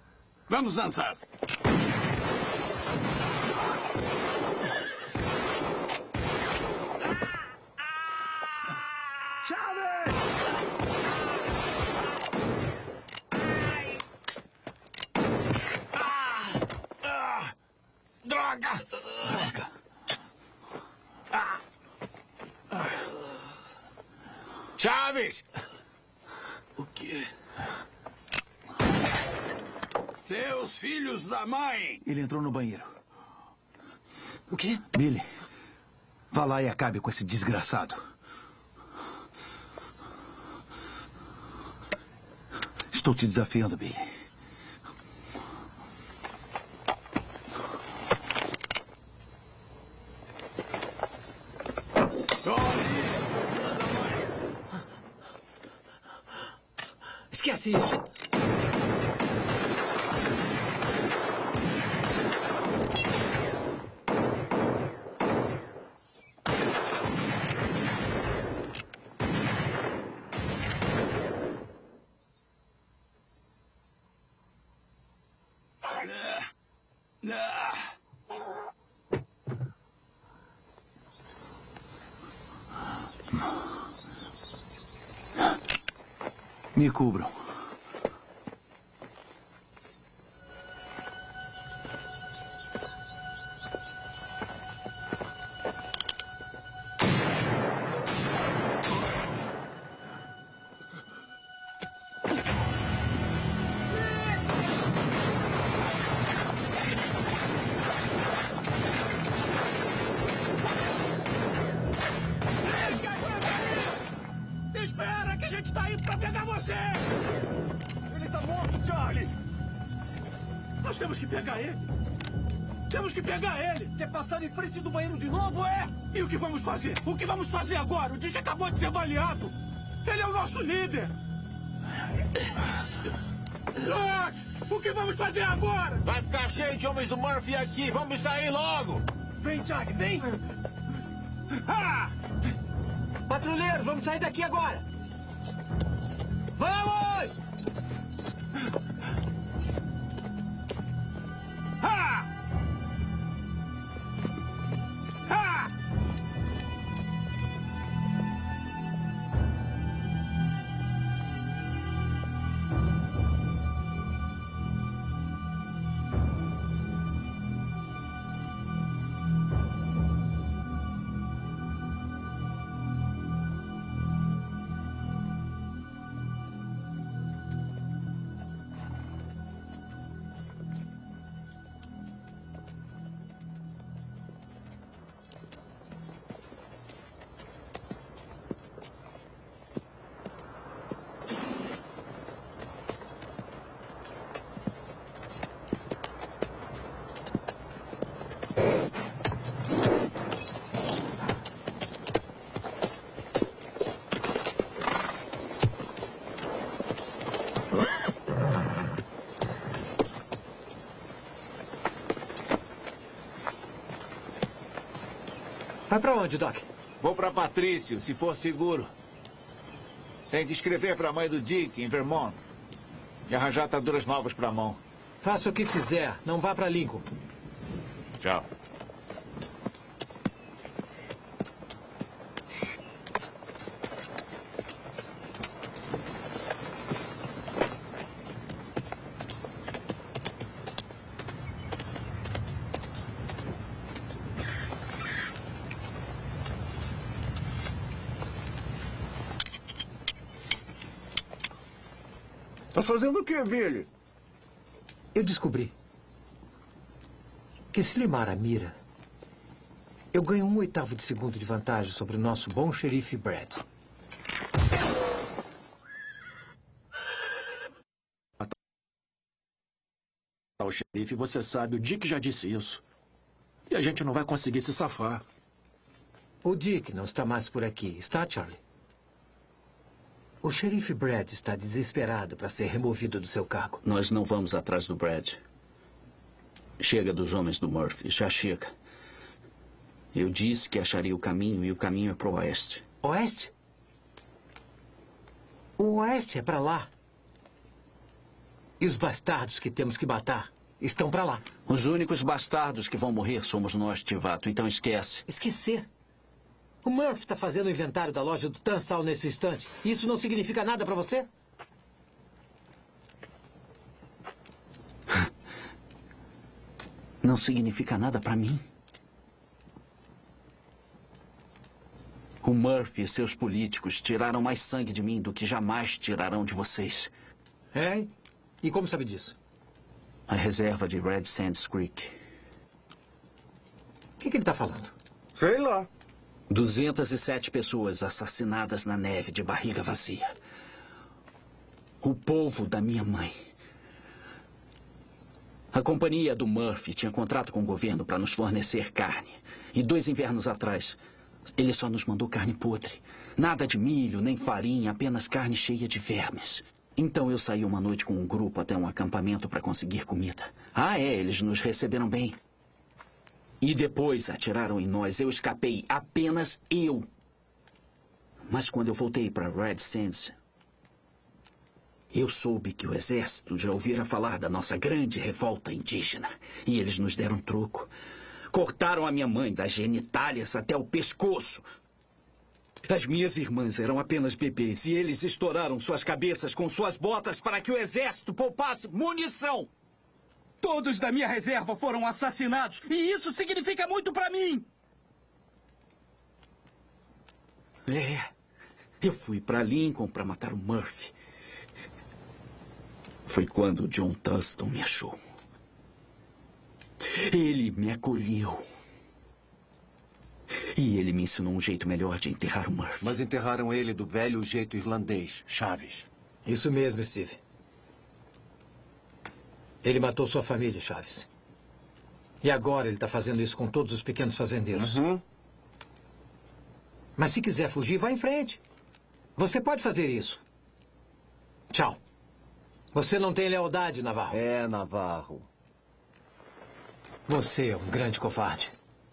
K: Vamos dançar.
J: eles!
E: O quê?
K: Seus filhos da mãe!
F: Ele entrou no banheiro.
E: O quê?
F: Billy, vá lá e acabe com esse desgraçado. Estou te desafiando, Billy.
D: Esquece isso.
F: Me cubram.
J: Espera, que a gente tá indo pra pegar você! Ele tá morto, Charlie! Nós temos que pegar ele! Temos que pegar ele! Quer passar em frente do banheiro de novo, é? E o que vamos fazer? O que vamos fazer agora? O Dick acabou de ser baleado! Ele é o nosso líder! O que vamos fazer agora?
C: Vai ficar cheio de homens do Murphy aqui. Vamos sair logo.
J: Vem, Charlie, vem!
D: Ah! Patrulheiros, vamos sair daqui agora! Vamos!
J: Ha! Ha!
D: Vai pra onde, Doc?
C: Vou pra Patrício, se for seguro. Tem que escrever pra mãe do Dick, em Vermont. E arranjar ataduras novas pra mão.
D: Faça o que fizer. Não vá pra Lincoln.
C: Tchau.
J: Tá fazendo o quê, Billy?
D: Eu descobri que se limar a mira, eu ganho 1/8 de segundo de vantagem sobre o nosso bom xerife Brad.
E: O xerife, você sabe, o Dick já disse isso. E a gente não vai conseguir se safar.
D: O Dick não está mais por aqui, está, Charlie? O xerife Brad está desesperado para ser removido do seu cargo.
N: Nós não vamos atrás do Brad. Chega dos homens do Murphy, já chega. Eu disse que acharia o caminho e o caminho é para o oeste.
D: Oeste? O oeste é para lá. E os bastardos que temos que matar estão para lá.
N: Os únicos bastardos que vão morrer somos nós, Tivato, então esquece.
D: Esquecer? O Murphy está fazendo o inventário da loja do Tunstall nesse instante. Isso não significa nada para você?
N: Não significa nada para mim. O Murphy e seus políticos tiraram mais sangue de mim do que jamais tirarão de vocês.
D: É? E como sabe disso?
N: A reserva de Red Sands Creek.
D: O que ele está falando?
E: Sei lá.
N: 207 pessoas assassinadas na neve de barriga vazia. O povo da minha mãe. A companhia do Murphy tinha contrato com o governo para nos fornecer carne. E 2 invernos atrás, ele só nos mandou carne podre. Nada de milho, nem farinha, apenas carne cheia de vermes. Então eu saí uma noite com um grupo até um acampamento para conseguir comida. Eles nos receberam bem. E depois atiraram em nós. Eu escapei, apenas eu. Mas quando eu voltei para Red Sands, eu soube que o exército já ouvira falar da nossa grande revolta indígena. E eles nos deram troco. Cortaram a minha mãe das genitálias até o pescoço. As minhas irmãs eram apenas bebês e eles estouraram suas cabeças com suas botas para que o exército poupasse munição. Todos da minha reserva foram assassinados e isso significa muito para mim. Eu fui para Lincoln para matar o Murphy. Foi quando John Thurston me achou. Ele me acolheu. E ele me ensinou um jeito melhor de enterrar o Murphy.
M: Mas enterraram ele do velho jeito irlandês, Chaves.
D: Isso mesmo, Steve. Ele matou sua família, Chaves. E agora ele está fazendo isso com todos os pequenos fazendeiros. Mas se quiser fugir, vá em frente. Você pode fazer isso. Tchau. Você não tem lealdade, Navarro.
M: Navarro.
D: Você é um grande covarde.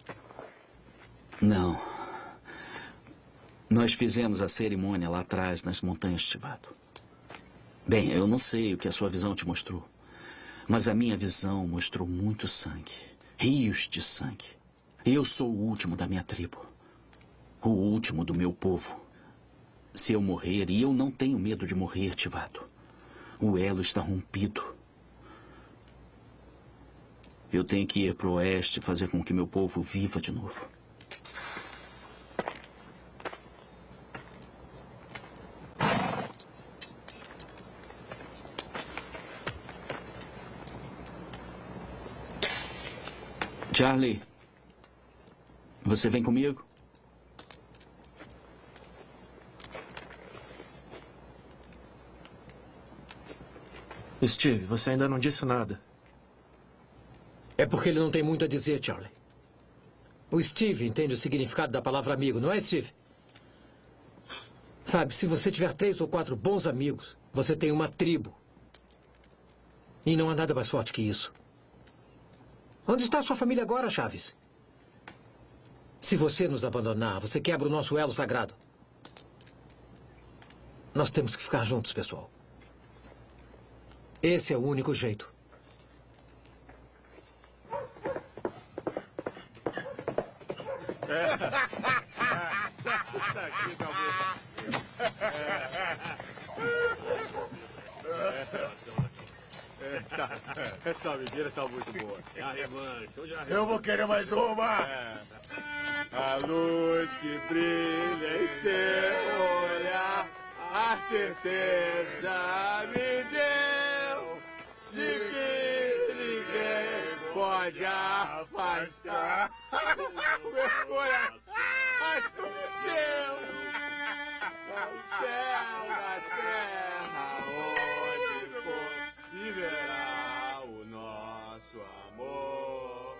N: Não. Nós fizemos a cerimônia lá atrás, nas montanhas Chivato. Bem, eu não sei o que a sua visão te mostrou. Mas a minha visão mostrou muito sangue. Rios de sangue. Eu sou o último da minha tribo. O último do meu povo. Se eu morrer, e eu não tenho medo de morrer, Chivato, o elo está rompido. Eu tenho que ir para o oeste e fazer com que meu povo viva de novo. Charlie, você vem comigo?
E: Steve, você ainda não disse nada.
D: É porque ele não tem muito a dizer, Charlie. O Steve entende o significado da palavra amigo, não é, Steve? Sabe, se você tiver 3 ou 4 bons amigos, você tem uma tribo. E não há nada mais forte que isso. Onde está sua família agora, Chaves? Se você nos abandonar, você quebra o nosso elo sagrado. Nós temos que ficar juntos, pessoal. Esse é o único jeito.
H: Isso aqui tá muito... Essa bebida tá muito boa.
M: Eu vou querer mais uma!
H: A luz que brilha em seu olhar, a certeza me deu de que ninguém pode afastar o meu coração adormeceu ao céu da terra onde for viverá o nosso amor.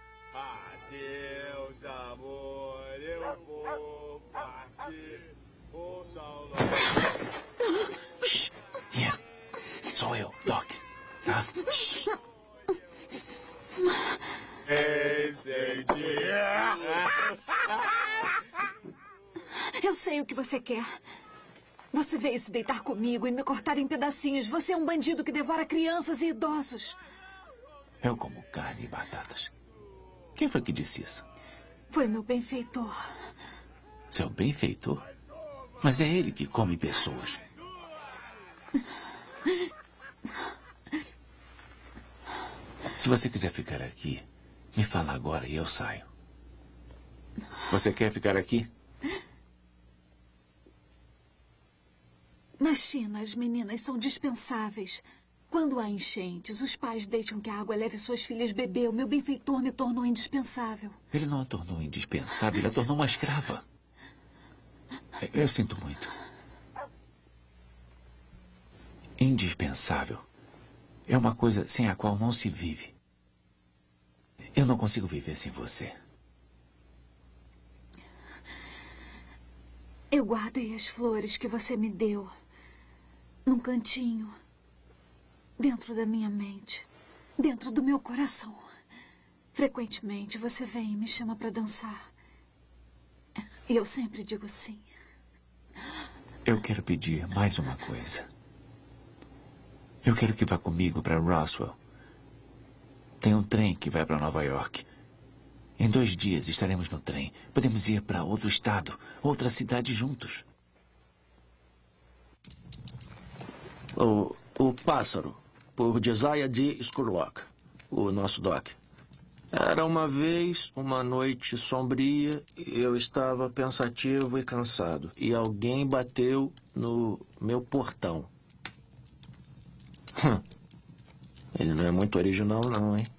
H: Adeus, amor, eu vou partir. Ouça o
D: Sou eu, Doc. Tá?
H: Esse dia.
L: Eu sei o que você quer. Você veio se deitar comigo e me cortar em pedacinhos. Você é um bandido que devora crianças e idosos.
C: Eu como carne e batatas. Quem foi que disse isso?
L: Foi meu benfeitor.
C: Seu benfeitor? Mas é ele que come pessoas. Se você quiser ficar aqui, me fala agora e eu saio. Você quer ficar aqui?
L: China, as meninas são dispensáveis. Quando há enchentes, os pais deixam que a água leve suas filhas beber. O meu benfeitor me tornou indispensável.
C: Ele não a tornou indispensável, ele a tornou uma escrava. Eu sinto muito. Indispensável é uma coisa sem a qual não se vive. Eu não consigo viver sem você.
L: Eu guardei as flores que você me deu num cantinho, dentro da minha mente, dentro do meu coração. Frequentemente você vem e me chama para dançar. E eu sempre digo sim.
C: Eu quero pedir mais uma coisa. Eu quero que vá comigo para Roswell. Tem um trem que vai para Nova York. Em 2 dias estaremos no trem. Podemos ir para outro estado, outra cidade juntos.
E: O Pássaro, por Josiah D. Scurlock, o nosso Doc. Era uma vez uma noite sombria e eu estava pensativo e cansado. E alguém bateu no meu portão. Ele não é muito original não, hein?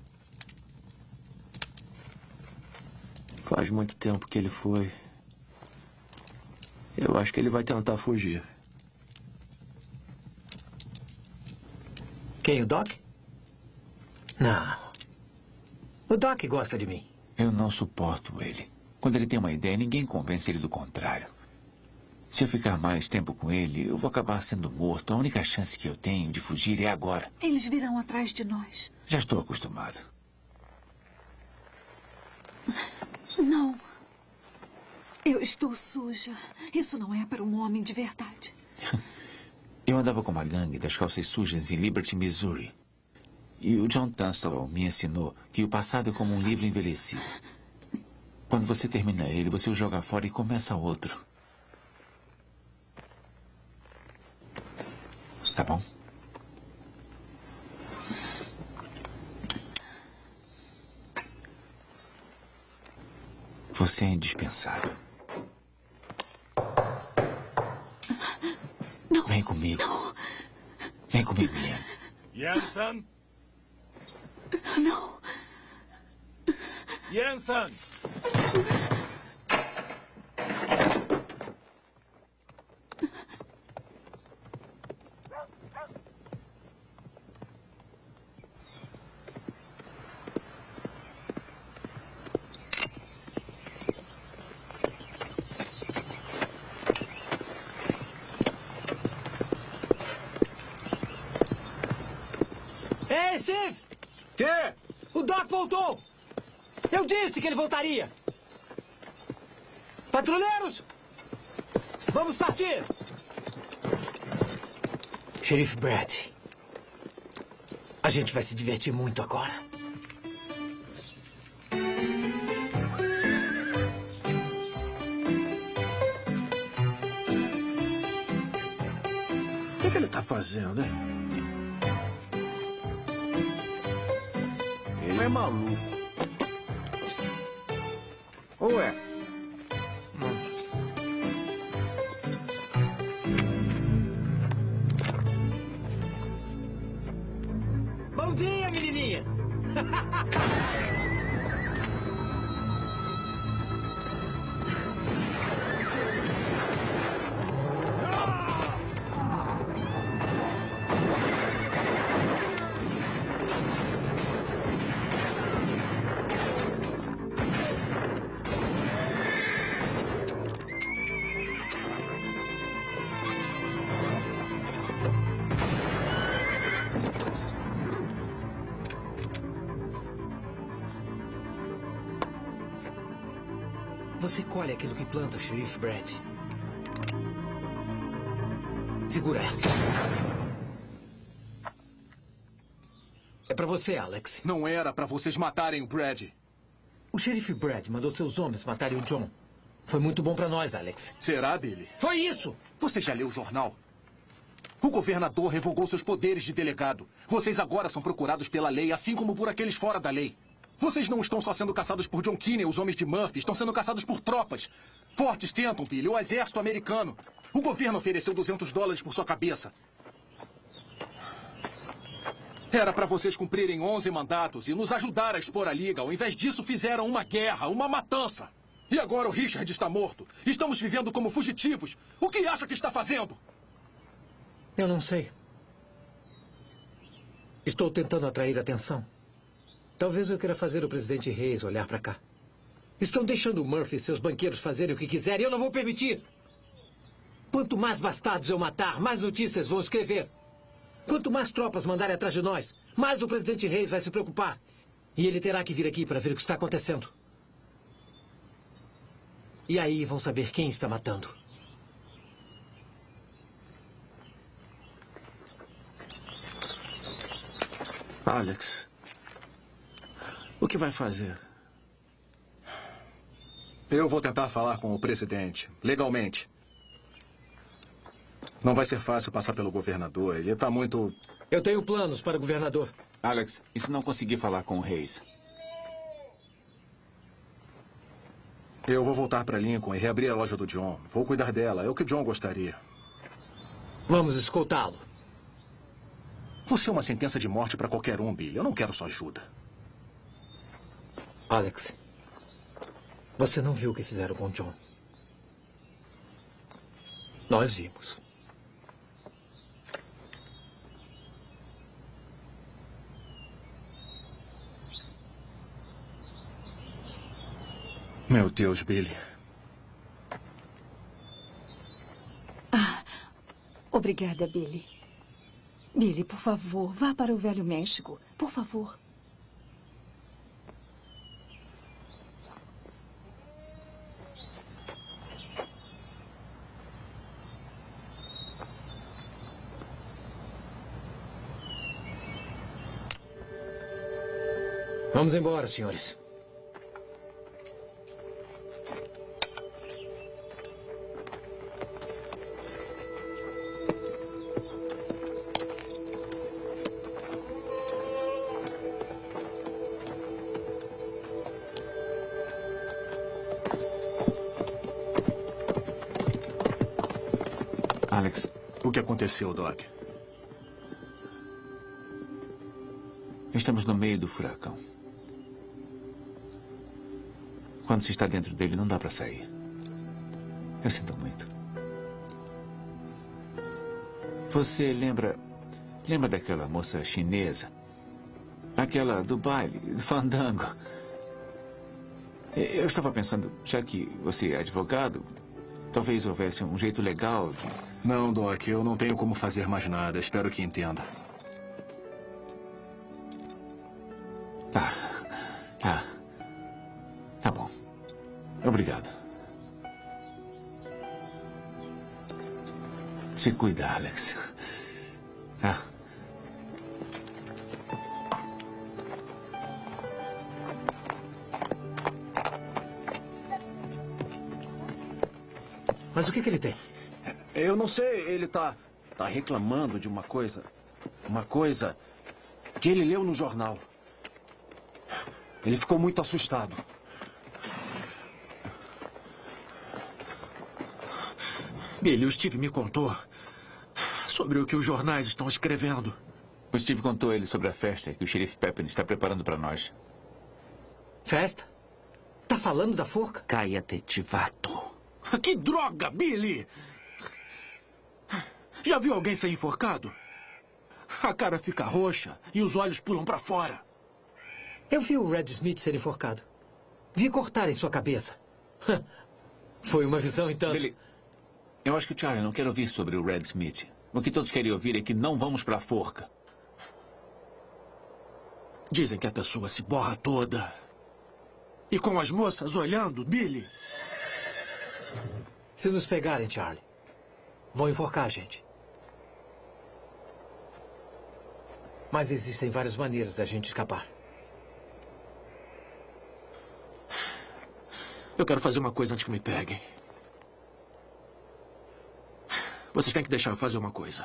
E: Faz muito tempo que ele foi. Eu acho que ele vai tentar fugir.
D: Quem, o Doc? Não. O Doc gosta de mim.
C: Eu não suporto ele. Quando ele tem uma ideia, ninguém convence ele do contrário. Se eu ficar mais tempo com ele, eu vou acabar sendo morto. A única chance que eu tenho de fugir é agora.
L: Eles virão atrás de nós.
C: Já estou acostumado.
L: Não. Eu estou suja. Isso não é para um homem de verdade.
C: Eu andava com uma gangue das calças sujas em Liberty, Missouri. E o John Tunstall me ensinou que o passado é como um livro envelhecido. Quando você termina ele, você o joga fora e começa outro. Tá bom? Você é indispensável.
L: Não.
C: Vem comigo.
L: Não.
C: Vem comigo, Ian.
J: Jensen?
L: Não.
J: Jensen!
D: Ei, Steve!
E: Quê?
D: O Doc voltou! Eu disse que ele voltaria! Patrulheiros! Vamos partir! Sheriff Brad, a gente vai se divertir muito agora.
E: O que ele está fazendo, hein? Ele é maluco. Ou é?
D: Bom dia, menininhas! Você colhe aquilo que planta, Sheriff Brad. Segura essa. É pra você, Alex.
A: Não era pra vocês matarem o Brad.
D: O Sheriff Brad mandou seus homens matarem o John. Foi muito bom pra nós, Alex.
A: Será, Billy?
D: Foi isso!
A: Você já leu o jornal? O governador revogou seus poderes de delegado. Vocês agora são procurados pela lei, assim como por aqueles fora da lei. Vocês não estão só sendo caçados por John Kinney, os homens de Murphy. Estão sendo caçados por tropas. Fortes tentam, Billy. O exército americano. O governo ofereceu $200 por sua cabeça. Era para vocês cumprirem 11 mandatos e nos ajudar a expor a Liga. Ao invés disso, fizeram uma guerra, uma matança. E agora o Richard está morto. Estamos vivendo como fugitivos. O que acha que está fazendo?
D: Eu não sei. Estou tentando atrair atenção. Talvez eu queira fazer o presidente Hayes olhar para cá. Estão deixando o Murphy e seus banqueiros fazerem o que quiserem. Eu não vou permitir. Quanto mais bastardos eu matar, mais notícias vão escrever. Quanto mais tropas mandarem atrás de nós, mais o presidente Hayes vai se preocupar. E ele terá que vir aqui para ver o que está acontecendo. E aí vão saber quem está matando.
E: Alex, o que vai fazer?
A: Eu vou tentar falar com o presidente, legalmente. Não vai ser fácil passar pelo governador. Ele está muito...
D: Eu tenho planos para o governador.
C: Alex, e se não conseguir falar com o Hayes?
A: Eu vou voltar para Lincoln e reabrir a loja do John. Vou cuidar dela. É o que John gostaria.
D: Vamos escoltá-lo.
A: Você é uma sentença de morte para qualquer um, Billy. Eu não quero sua ajuda.
D: Alex, você não viu o que fizeram com John. Nós vimos.
A: Meu Deus, Billy.
P: Obrigada, Billy. Billy, por favor, vá para o Velho México. Por favor.
D: Vamos embora, senhores.
A: Alex, o que aconteceu, Doc?
C: Estamos no meio do furacão. Quando se está dentro dele, não dá para sair. Eu sinto muito. Você lembra daquela moça chinesa? Aquela do baile, do fandango. Eu estava pensando, já que você é advogado, talvez houvesse um jeito legal de...
A: Não, Doc, eu não tenho como fazer mais nada. Espero que entenda.
C: Tá bom. Obrigado. Se cuida, Alex. Tá?
D: Mas o que ele tem?
E: Eu não sei, ele tá reclamando de uma coisa que ele leu no jornal. Ele ficou muito assustado. Billy, o Steve me contou sobre o que os jornais estão escrevendo.
C: O Steve contou a ele sobre a festa que o xerife Pepin está preparando para nós.
D: Festa? Tá falando da forca?
E: Caia-te, Tivato. Que droga, Billy! Já viu alguém ser enforcado? A cara fica roxa e os olhos pulam para fora.
D: Eu vi o Red Smith ser enforcado. Vi cortarem sua cabeça. Foi uma visão, então.
C: Billy, eu acho que o Charlie não quer ouvir sobre o Red Smith. O que todos querem ouvir é que não vamos para a forca.
E: Dizem que a pessoa se borra toda. E com as moças olhando, Billy.
D: Se nos pegarem, Charlie, vão enforcar a gente. Mas existem várias maneiras da gente escapar.
E: Eu quero fazer uma coisa antes que me peguem. Vocês têm que deixar eu fazer uma coisa.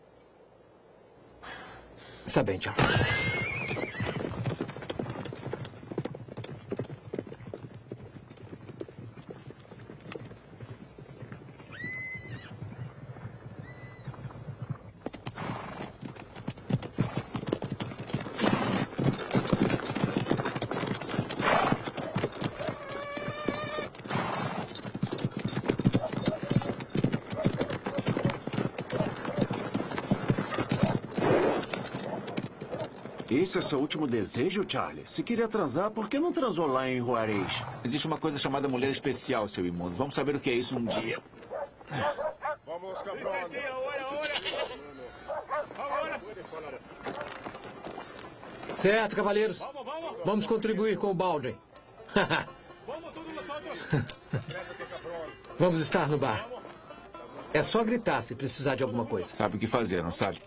D: Está bem, Charlie.
E: Esse é seu último desejo, Charlie? Se queria transar, por que não transou lá em Juarez?
C: Existe uma coisa chamada mulher especial, seu imundo. Vamos saber o que é isso um dia.
H: Vamos, cabrón.
D: Certo, cavaleiros. Vamos contribuir com o Baldwin. Vamos estar no bar. É só gritar se precisar de alguma coisa.
C: Sabe o que fazer, não sabe?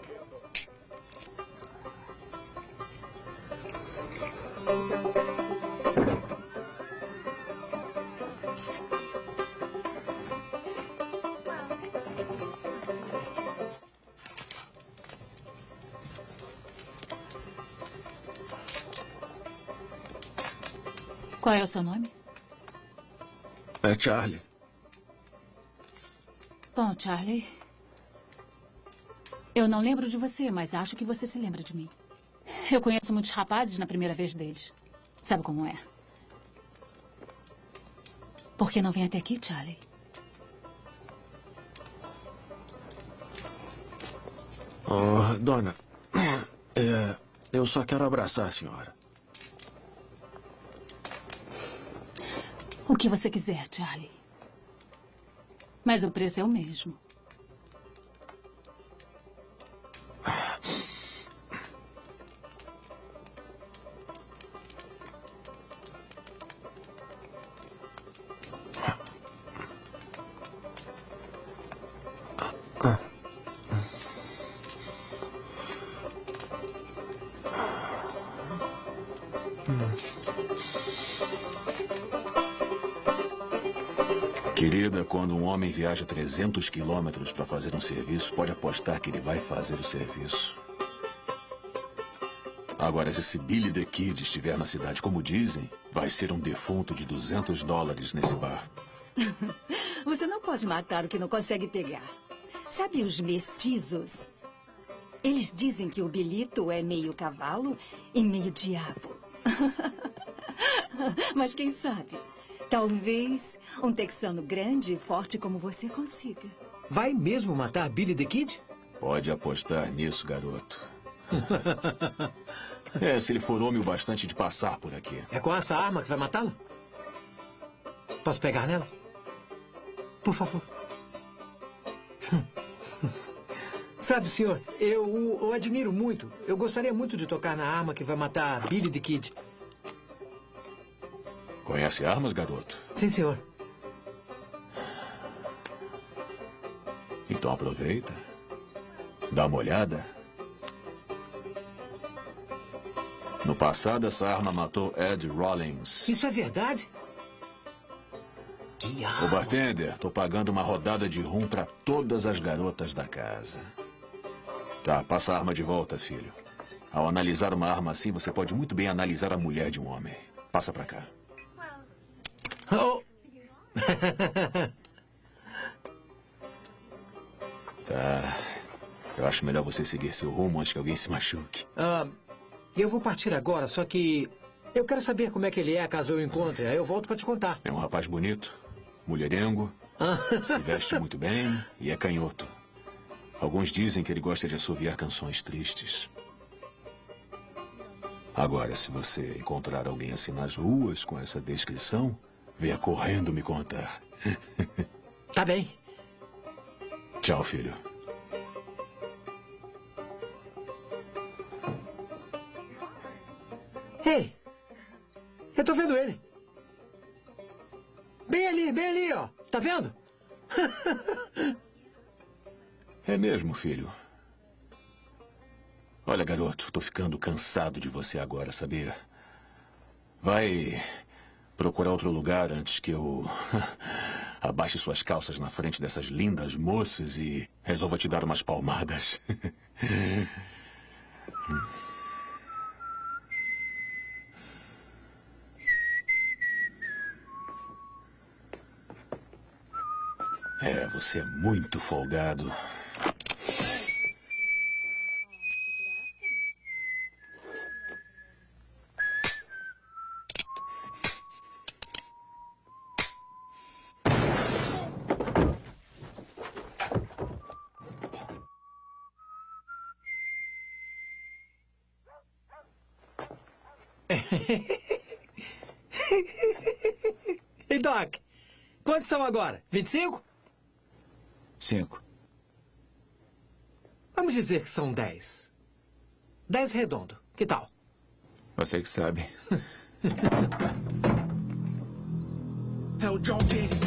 O: Qual é o seu nome?
E: É Charlie.
O: Bom, Charlie, eu não lembro de você, mas acho que você se lembra de mim. Eu conheço muitos rapazes na primeira vez deles. Sabe como é? Por que não vem até aqui, Charlie?
E: Oh, dona, eu só quero abraçar a senhora.
O: O que você quiser, Charlie. Mas o preço é o mesmo.
F: Querida, quando um homem viaja 300 quilômetros para fazer um serviço, pode apostar que ele vai fazer o serviço. Agora, se esse Billy the Kid estiver na cidade, como dizem, vai ser um defunto de $200 nesse bar.
P: Você não pode matar o que não consegue pegar. Sabe os mestizos? Eles dizem que o Bilito é meio cavalo e meio diabo. Mas quem sabe? Talvez um texano grande e forte como você consiga.
D: Vai mesmo matar Billy the Kid?
F: Pode apostar nisso, garoto. Se ele for homem o bastante de passar por aqui.
D: É com essa arma que vai matá-lo? Posso pegar nela? Por favor. Sabe, senhor, eu o admiro muito. Eu gostaria muito de tocar na arma que vai matar Billy the Kid.
F: Conhece armas, garoto?
D: Sim, senhor.
F: Então aproveita. Dá uma olhada. No passado, essa arma matou Ed Rollins.
D: Isso é verdade? Que arma?
F: Ô, bartender, tô pagando uma rodada de rum para todas as garotas da casa. Tá, passa a arma de volta, filho. Ao analisar uma arma assim, você pode muito bem analisar a mulher de um homem. Passa pra cá.
D: Oh.
F: Tá. Eu acho melhor você seguir seu rumo antes que alguém se machuque.
D: Eu vou partir agora, só que eu quero saber como é que ele é caso eu o encontre. Aí eu volto pra te contar.
F: É um rapaz bonito, mulherengo, se veste muito bem e é canhoto. Alguns dizem que ele gosta de assoviar canções tristes. Agora, se você encontrar alguém assim nas ruas com essa descrição, venha correndo me contar.
D: Tá bem.
F: Tchau, filho.
D: Ei! Eu tô vendo ele. Bem ali, ó. Tá vendo?
F: É mesmo, filho. Olha, garoto, tô ficando cansado de você agora, sabia? Vai procurar outro lugar antes que eu abaixe suas calças na frente dessas lindas moças e resolva te dar umas palmadas. Você é muito folgado.
D: Ei, Doc, quantos são agora? 25?
C: 5.
D: Vamos dizer que são 10. 10 redondo. Que tal?
C: Você que sabe.
E: É o John Kinney.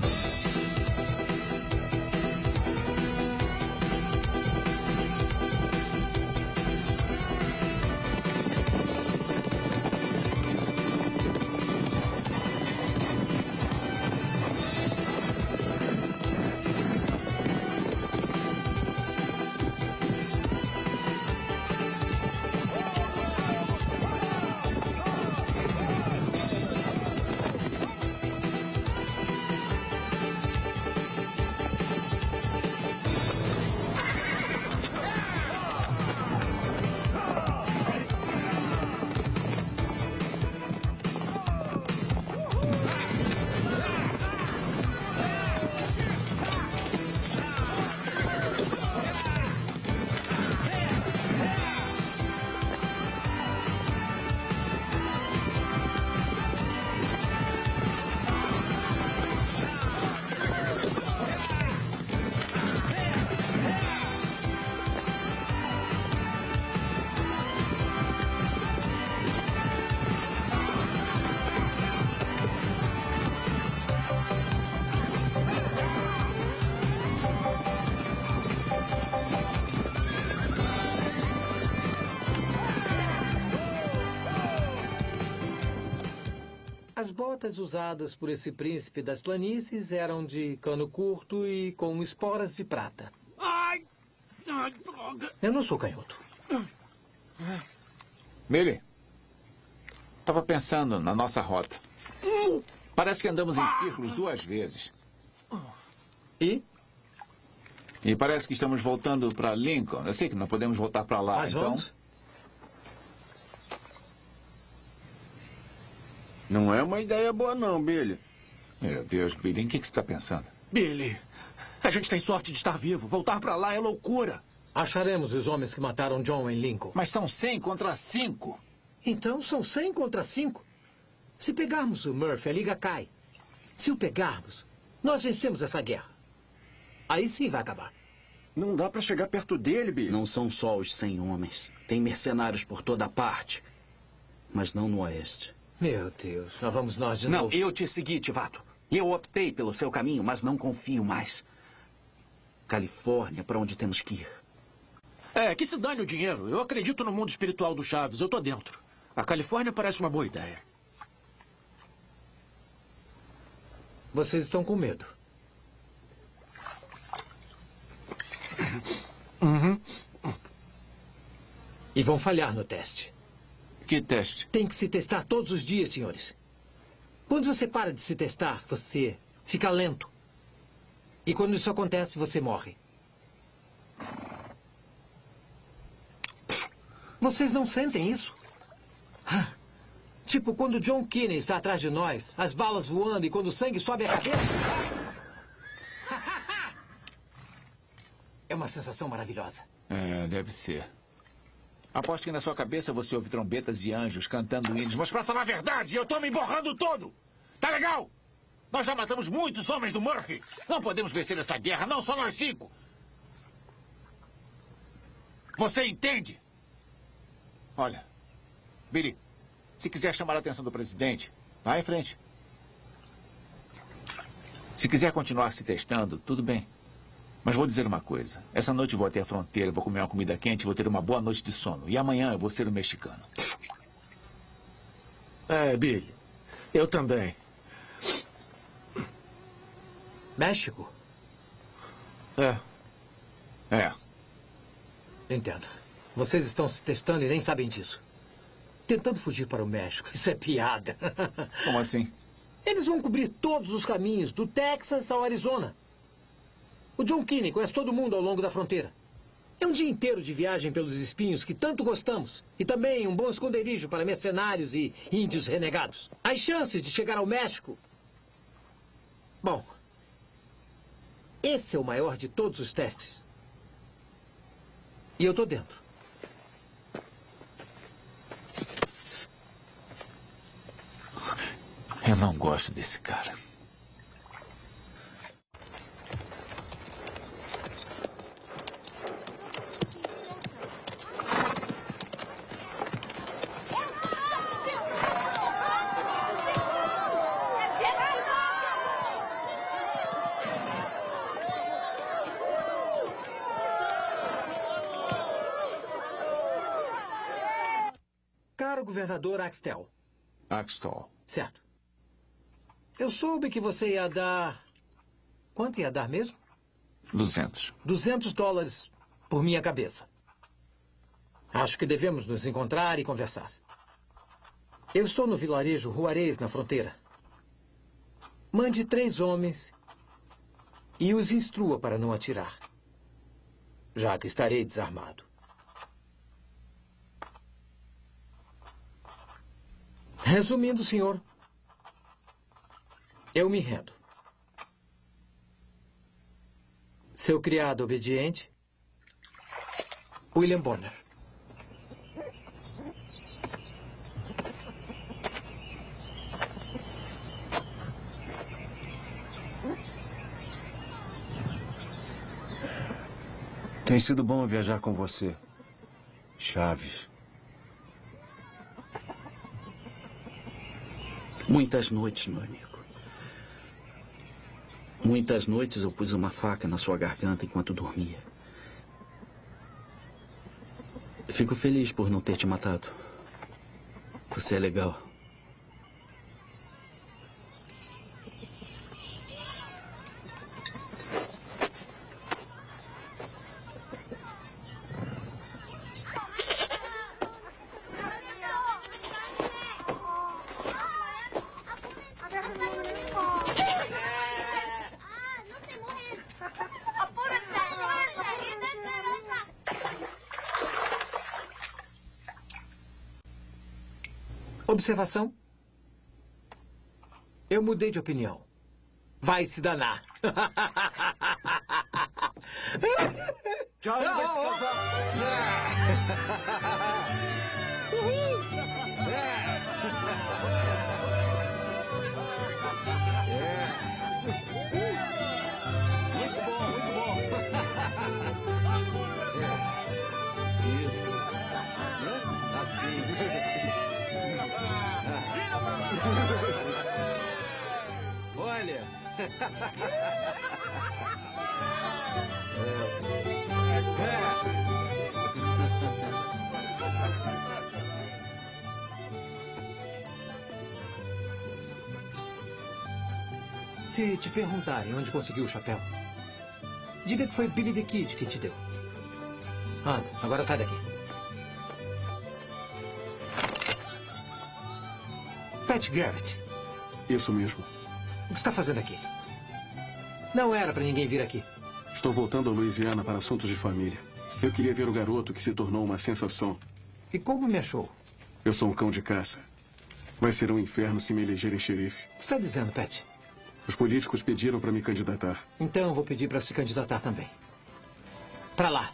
D: As botas usadas por esse príncipe das planícies eram de cano curto e com esporas de prata.
E: Ai, droga.
D: Eu não sou canhoto.
C: Billy, estava pensando na nossa rota. Parece que andamos em círculos 2 vezes.
D: E?
C: E parece que estamos voltando para Lincoln. Eu sei que não podemos voltar para lá,
D: Mas
C: então...
D: vamos?
Q: Não é uma ideia boa não, Billy.
C: Meu Deus, Billy, em que você está pensando?
E: Billy, a gente tem sorte de estar vivo. Voltar pra lá é loucura.
D: Acharemos os homens que mataram John em Lincoln.
C: Mas são 100 contra 5.
D: Então são 100 contra 5. Se pegarmos o Murphy, a liga cai. Se o pegarmos, nós vencemos essa guerra. Aí sim vai acabar.
Q: Não dá pra chegar perto dele, Billy.
N: Não são só os 100 homens. Tem mercenários por toda parte. Mas não no oeste.
D: Meu Deus, lá vamos nós de
N: novo.
D: novo.
N: Não, eu te segui, Tivato. Eu optei pelo seu caminho, mas não confio mais. Califórnia, para onde temos que ir.
E: É, que se dane o dinheiro. Eu acredito no mundo espiritual do Chaves. Eu tô dentro. A Califórnia parece uma boa ideia.
D: Vocês estão com medo.
E: Uhum.
D: E vão falhar no teste.
C: Que teste?
D: Tem que se testar todos os dias, senhores. Quando você para de se testar, você fica lento. E quando isso acontece, você morre. Vocês não sentem isso? Tipo, quando John Kinney está atrás de nós, as balas voando e quando o sangue sobe a cabeça. É uma sensação maravilhosa.
C: É, deve ser. Aposto que na sua cabeça você ouve trombetas e anjos cantando hinos. Mas pra falar a verdade, eu tô me borrando todo. Tá legal? Nós já matamos muitos homens do Murphy. Não podemos vencer essa guerra, não só nós 5. Você entende? Olha, Billy, se quiser chamar a atenção do presidente, vá em frente. Se quiser continuar se testando, tudo bem. Mas vou dizer uma coisa. Essa noite vou até a fronteira, vou comer uma comida quente, vou ter uma boa noite de sono. E amanhã eu vou ser um mexicano.
E: É, Billy. Eu também.
D: México?
C: É.
D: Entendo. Vocês estão se testando e nem sabem disso. Tentando fugir para o México. Isso é piada.
C: Como assim?
D: Eles vão cobrir todos os caminhos, do Texas ao Arizona. O John Kinney conhece todo mundo ao longo da fronteira. É um dia inteiro de viagem pelos espinhos que tanto gostamos. E também um bom esconderijo para mercenários e índios renegados. As chances de chegar ao México... Bom, esse é o maior de todos os testes. E eu tô dentro.
C: Eu não gosto desse cara.
D: Caro governador Axtell.
C: Axtell.
D: Certo. Eu soube que você ia dar... Quanto ia dar mesmo?
C: 200.
D: $200 por minha cabeça. Acho que devemos nos encontrar e conversar. Eu estou no vilarejo Juarez, na fronteira. Mande 3 homens e os instrua para não atirar, já que estarei desarmado. Resumindo, senhor, eu me rendo. Seu criado obediente, William Bonner.
Q: Tem sido bom viajar com você, Chaves.
N: Muitas noites, meu amigo. Muitas noites eu pus uma faca na sua garganta enquanto dormia. Fico feliz por não ter te matado. Você é legal.
D: Observação? Eu mudei de opinião. Vai se danar.
E: Tchau, vai se casar.
D: Muito bom, muito bom.
E: Isso. Assim.
D: Olha. Se te perguntarem onde conseguiu o chapéu, diga que foi Billy the Kid que te deu. Anda, agora sai daqui. Pat Garrett.
G: Isso mesmo.
D: O que está fazendo aqui? Não era para ninguém vir aqui.
G: Estou voltando a Louisiana para assuntos de família. Eu queria ver o garoto que se tornou uma sensação.
D: E como me achou?
G: Eu sou um cão de caça. Vai ser um inferno se me elegerem xerife.
D: O que está dizendo, Pat?
G: Os políticos pediram para me candidatar.
D: Então eu vou pedir para se candidatar também. Para lá.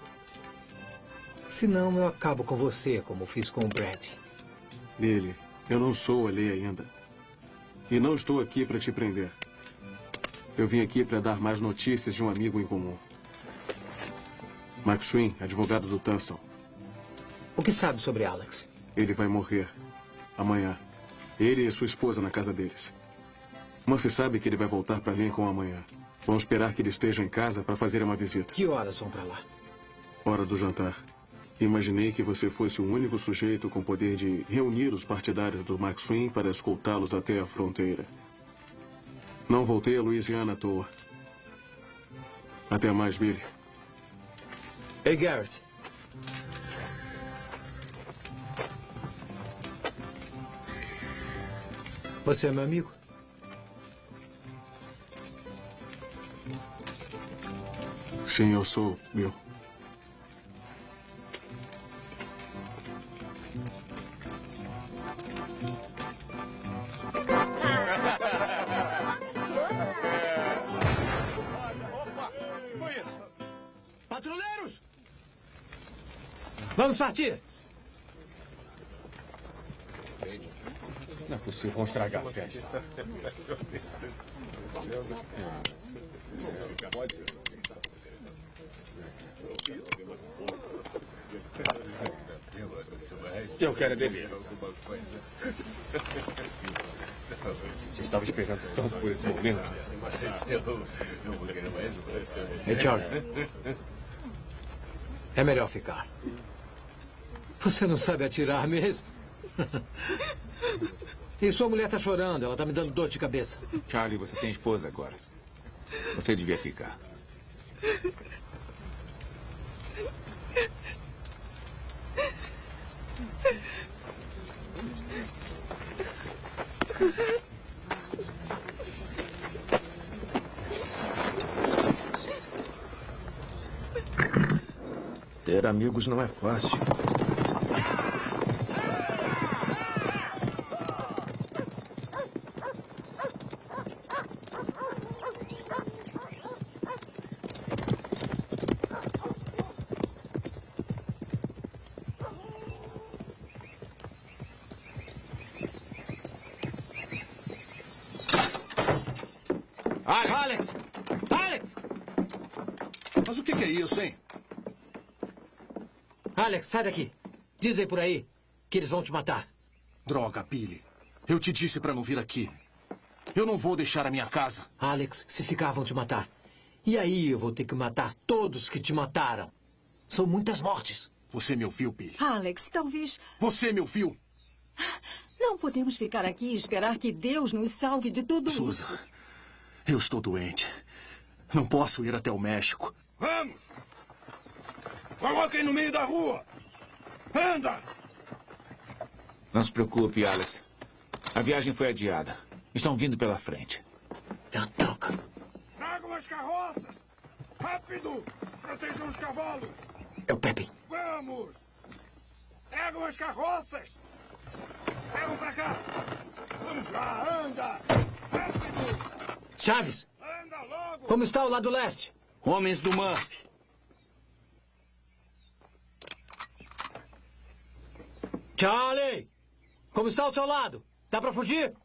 D: Senão eu acabo com você, como fiz com o Brad.
G: Billy, eu não sou a lei ainda. E não estou aqui para te prender. Eu vim aqui para dar mais notícias de um amigo em comum. McSween, advogado do Tunstall.
D: O que sabe sobre Alex?
G: Ele vai morrer amanhã. Ele e sua esposa na casa deles. Murphy sabe que ele vai voltar para Lincoln amanhã. Vamos esperar que ele esteja em casa para fazer uma visita.
D: Que horas vão para lá?
G: Hora do jantar. Imaginei que você fosse o único sujeito com poder de reunir os partidários do McSween para escoltá-los até a fronteira. Não voltei a Louisiana à toa. Até mais, Billy.
D: Ei, Garrett. Você é meu amigo?
G: Sim, eu sou, Bill.
D: Patrulheiros! Vamos partir!
H: Não é possível, vão estragar a festa. Eu quero beber. Você estava esperando tanto por esse momento.
D: Ei, Charlie. É melhor ficar. Você não sabe atirar mesmo? E sua mulher está chorando. Ela está me dando dor de cabeça.
C: Charlie, você tem esposa agora. Você devia ficar.
E: Ter amigos não é fácil.
A: Alex! Alex! Mas o que é isso, hein?
D: Alex, sai daqui. Dizem por aí que eles vão te matar.
A: Droga, Billy. Eu te disse para não vir aqui. Eu não vou deixar a minha casa.
D: Alex, se ficar, vão te matar. E aí eu vou ter que matar todos que te mataram. São muitas mortes.
A: Você me ouviu, Billy?
P: Alex, talvez...
A: Você me ouviu?
P: Não podemos ficar aqui e esperar que Deus nos salve de tudo isso.
A: Susan, eu estou doente. Não posso ir até o México.
K: Vamos! Coloquem no meio da rua! Anda!
C: Não se preocupe, Alex. A viagem foi adiada. Estão vindo pela frente.
K: Tragam as carroças! Rápido! Protejam os cavalos!
D: É o Pepe.
K: Vamos! Tragam as carroças! Tragam pra cá! Vamos lá, anda! Rápido!
D: Chaves!
K: Anda logo!
D: Como está o lado leste?
E: Homens do Murphy.
D: Charlie! Como está ao seu lado? Dá para fugir?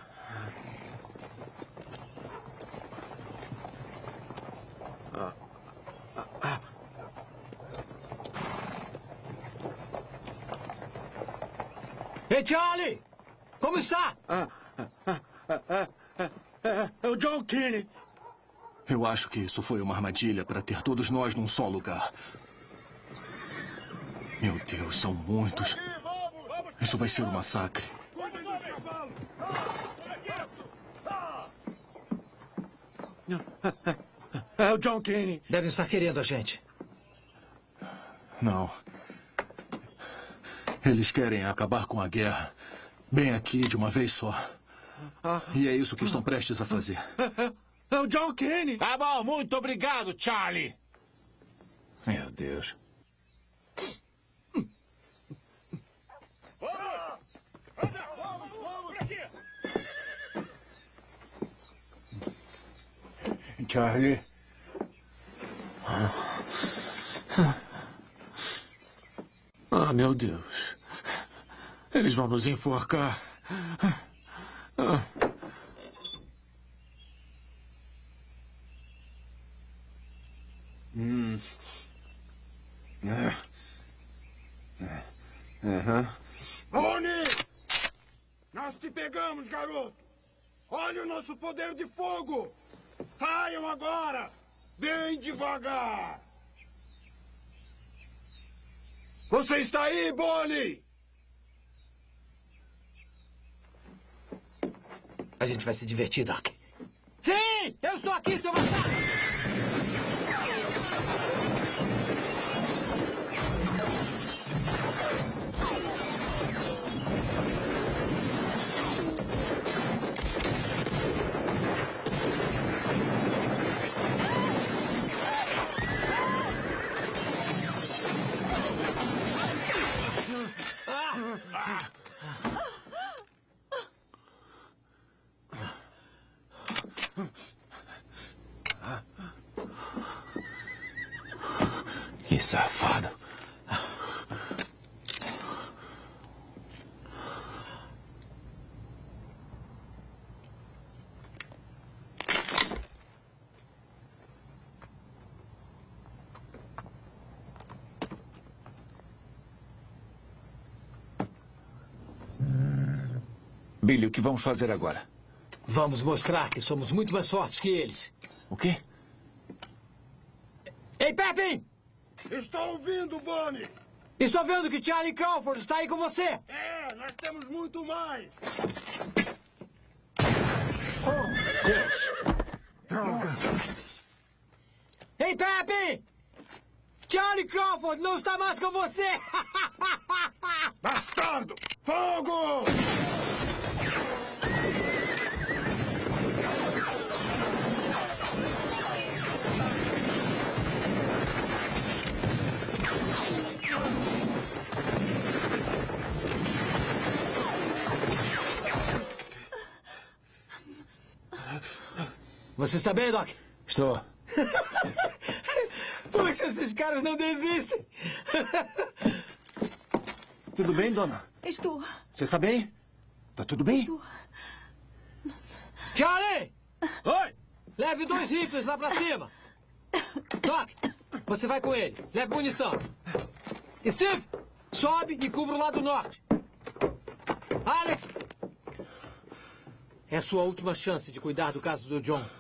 D: Ei, Charlie! Como está?
E: É o John Kinney.
A: Eu acho que isso foi uma armadilha para ter todos nós num só lugar. Meu Deus, são muitos. Isso vai ser um massacre.
E: É o John Kinney.
D: Devem estar querendo a gente.
A: Não. Eles querem acabar com a guerra. Bem aqui, de uma vez só. E é isso que estão prestes a fazer.
E: É o John Kinney.
C: Tá bom, muito obrigado, Charlie. Meu Deus.
E: Charlie. Ah, meu Deus. Eles vão nos enforcar.
K: Bonnie! Nós te pegamos, garoto! Olha o nosso poder de fogo! Saiam agora! Bem devagar! Você está aí, Bonnie?
D: A gente vai se divertir, Doc. Sim! Eu estou aqui, seu bastardo!
C: Que safado. Billy, o que vamos fazer agora?
D: Vamos mostrar que somos muito mais fortes que eles.
C: O quê?
D: Ei, Pepe!
K: Estou ouvindo, Bonnie!
D: Estou vendo que Charlie Crawford está aí com você!
K: É, nós temos muito mais!
D: Oh, Deus! Droga! Ei, Pepe! Charlie Crawford não está mais com você!
K: Bastardo! Fogo!
D: Você está bem, Doc?
Q: Estou.
D: Puxa, esses caras não desistem.
Q: Tudo bem, dona?
P: Estou.
Q: Você está bem? Tá tudo bem?
P: Estou.
D: Charlie! Oi! Leve 2 rifles lá pra cima. Doc, você vai com ele. Leve munição. Steve, sobe e cubra o lado norte. Alex! É a sua última chance de cuidar do caso do John.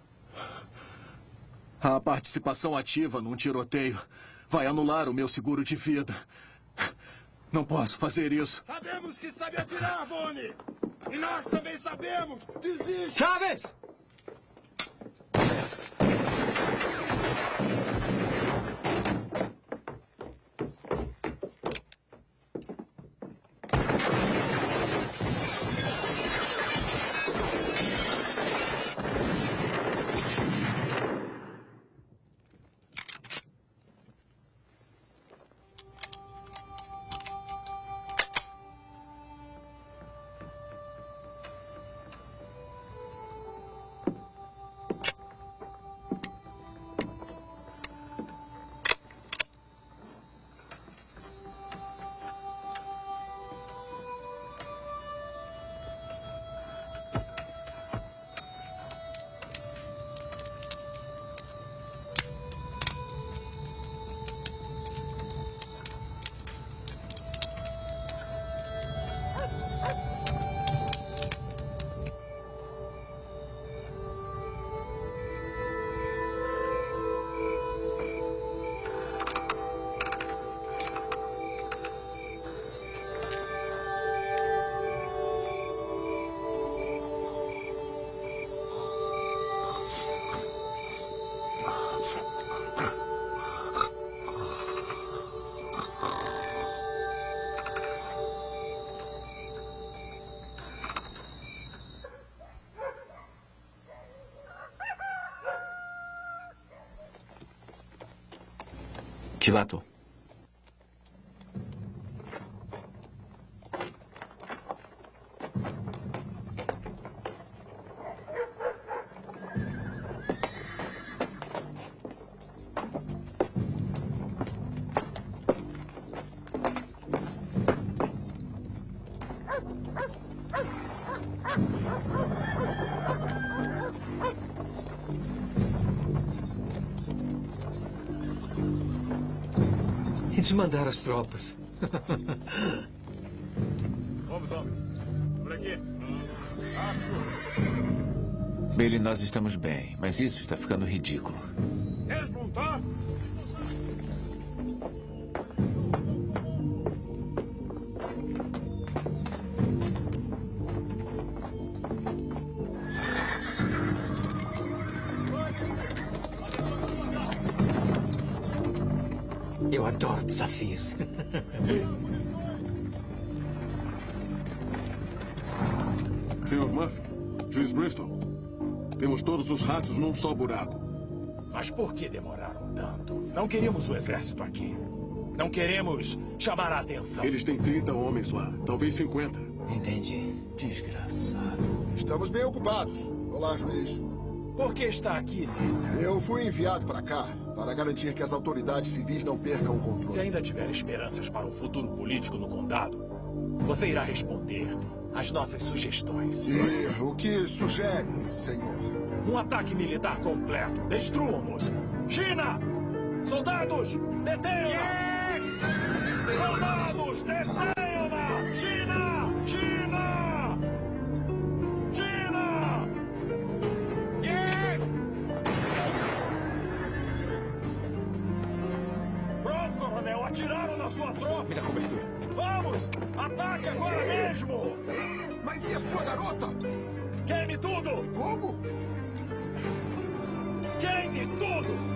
A: A participação ativa num tiroteio vai anular o meu seguro de vida. Não posso fazer isso.
K: Sabemos que sabe atirar, Bonnie! E nós também sabemos! Desiste!
D: Chaves!
N: Chivato.
D: Eles mandaram as tropas.
H: Vamos, homens. Por aqui.
C: Billy, nós estamos bem, mas isso está ficando ridículo.
K: Desmontar?
D: Eu adoro desafios.
G: Senhor Murphy, Juiz Bristol, temos todos os ratos num só buraco.
J: Mas por que demoraram tanto? Não queremos o exército aqui. Não queremos chamar a atenção.
G: Eles têm 30 homens lá, talvez 50.
D: Entendi.
N: Desgraçado.
I: Estamos bem ocupados. Olá, juiz.
J: Por que está aqui, Linda?
I: Eu fui enviado para cá para garantir que as autoridades civis não percam o controle.
J: Se ainda tiver esperanças para um futuro político no condado, você irá responder às nossas sugestões.
I: E o que sugere, senhor?
J: Um ataque militar completo. Destruam-nos. China! Soldados, detenham-na! Soldados, detenham-na! China! China! tropa!
M: Me dá cobertura.
J: Vamos! Ataque agora mesmo!
I: Mas e a sua garota?
J: Queime tudo!
I: Como?
J: Queime tudo!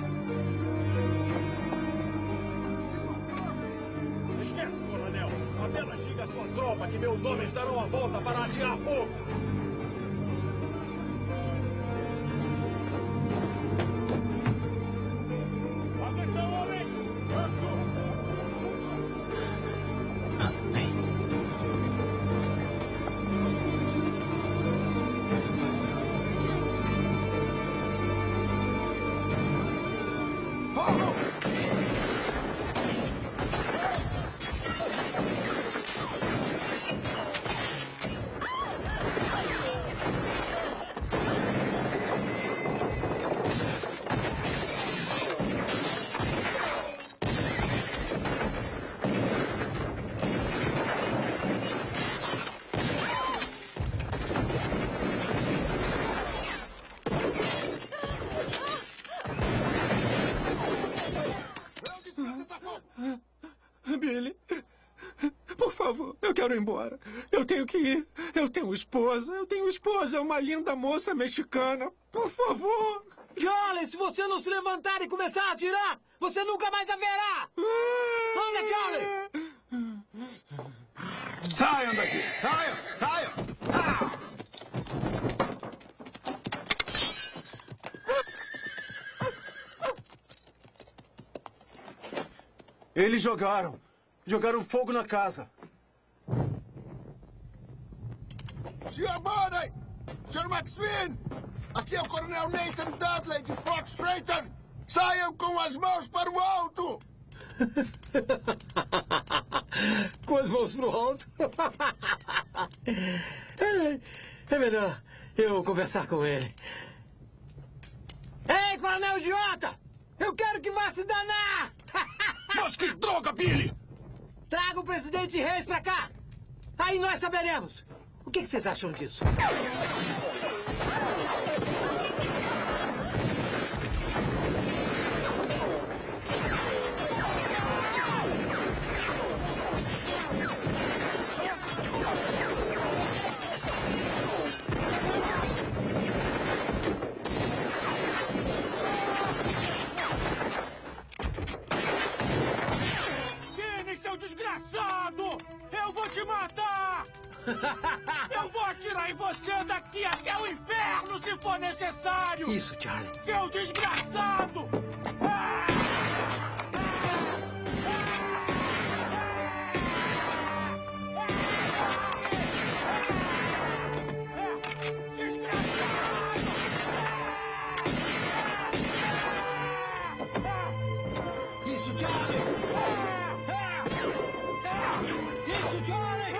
J: Esquece, coronel! Apenas diga à sua tropa que meus homens darão a volta para atear fogo! Atenção, homens!
E: Billy, por favor, eu quero ir embora. Eu tenho que ir. Eu tenho esposa, é uma linda moça mexicana. Por favor.
D: Charlie, se você não se levantar e começar a atirar, você nunca mais a verá! Anda, Charlie!
K: Saiam daqui! Saiam! Saiam! Ah!
Q: Eles jogaram fogo na casa.
I: Sr. Bonney! Sr. McSween! Aqui é o Coronel Nathan Dudley de Fort Stratton! Saiam com as mãos para o alto!
D: Com as mãos pro alto? É melhor eu conversar com ele. Ei, coronel idiota! Eu quero que vá se danar!
J: Mas que droga, Billy!
D: Traga o presidente Reis pra cá! Aí nós saberemos! O que vocês acham disso?
J: Billy, seu desgraçado! Eu vou te matar! Eu vou atirar em você daqui até o inferno, se for necessário!
D: Isso, Charlie.
J: Seu desgraçado! Ah!
D: Isso, Charlie! Isso, Charlie!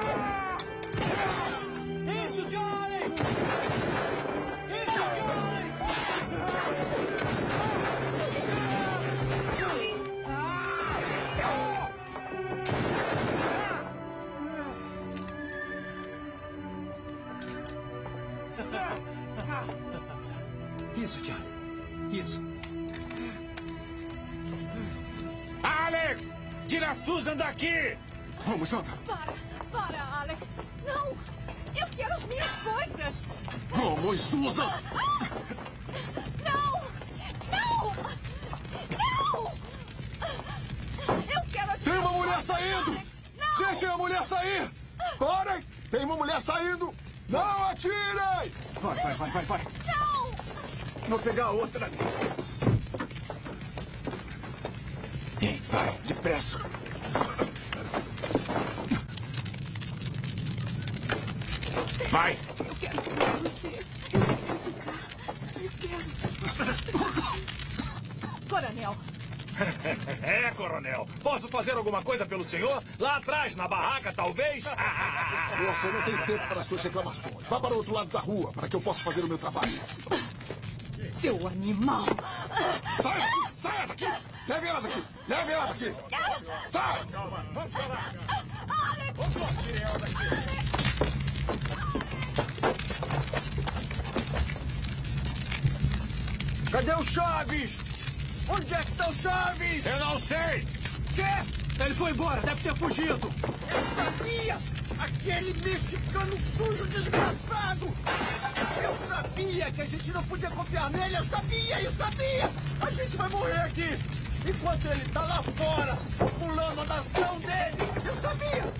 D: Isso, Charlie! Isso, Charlie! Isso, Charlie. Isso.
J: Alex! Tira a Susan daqui!
I: Vamos, Sandra!
P: Para, Alex! Não! Eu quero as minhas coisas!
J: Vamos, Susan!
P: Não! Não! Não! Eu quero as
I: Tem uma
P: minhas
I: mulher
P: coisas,
I: saindo!
P: Alex! Não!
I: Deixem a mulher sair! Parem! Tem uma mulher saindo! Não atirem!
M: Vai.
P: Não!
M: Vou pegar outra.
J: Ei, vai, depressa! Vai!
P: Eu quero ficar com você. Eu quero. Coronel.
J: É, coronel. Posso fazer alguma coisa pelo senhor? Lá atrás, na barraca, talvez?
I: Você não tem tempo para suas reclamações. Vá para o outro lado da rua, para que eu possa fazer o meu trabalho.
P: Seu animal.
I: Saia! Saia daqui! Leve ela daqui! Leve ela daqui! Saia!
P: Alex!
J: Tire ela daqui!
E: Cadê o Chaves? Onde é que está o Chaves?
J: Eu não sei!
E: Quê? Ele foi embora, deve ter fugido.
R: Eu sabia! Aquele mexicano sujo desgraçado! Eu sabia que a gente não podia confiar nele! Eu sabia! A gente vai morrer aqui! Enquanto ele tá lá fora, pulando a nação dele! Eu sabia!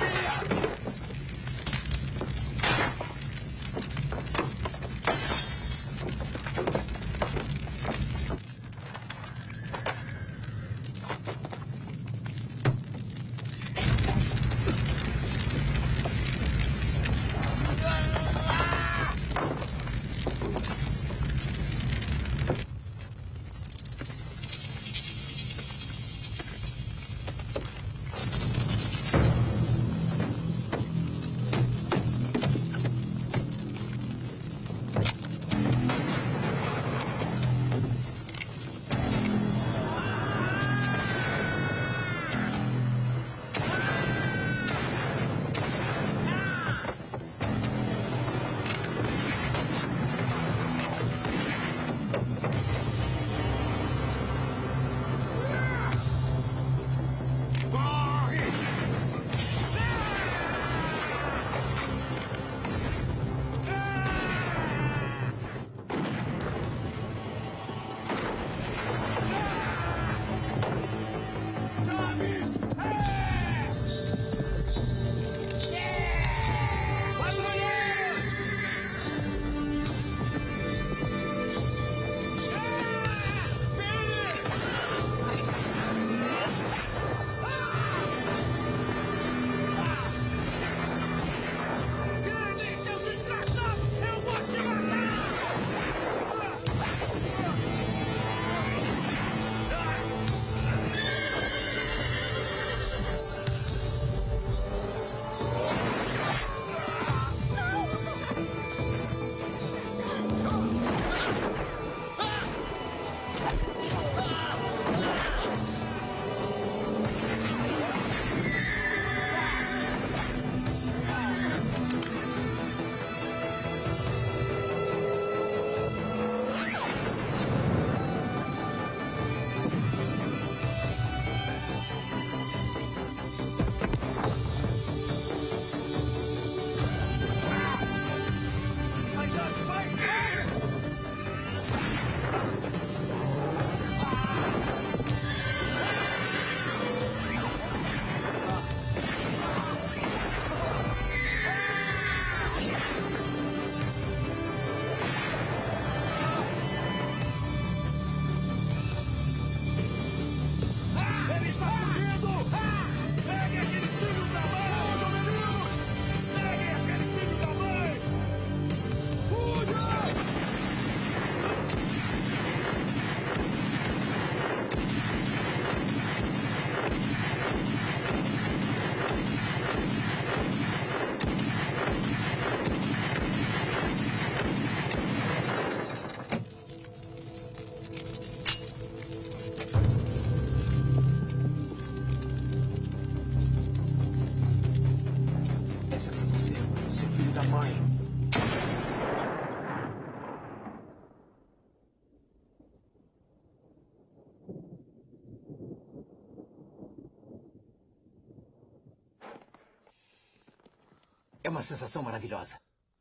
D: É uma sensação maravilhosa.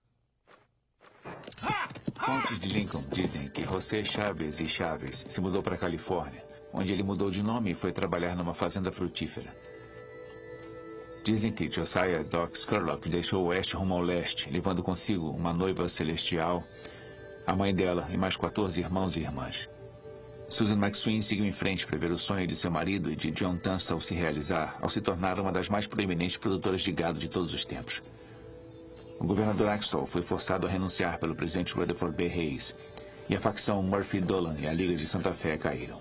C: Fontes de Lincoln dizem que José Chávez e Chávez se mudou para a Califórnia, onde ele mudou de nome e foi trabalhar numa fazenda frutífera. Dizem que Josiah Doc Scurlock deixou o oeste rumo ao leste, levando consigo uma noiva celestial, a mãe dela e mais 14 irmãos e irmãs. Susan McSween seguiu em frente para ver o sonho de seu marido e de John Tunstall se realizar ao se tornar uma das mais proeminentes produtoras de gado de todos os tempos. O governador Axtell foi forçado a renunciar pelo presidente Rutherford B. Hayes, e a facção Murphy Dolan e a Liga de Santa Fé caíram.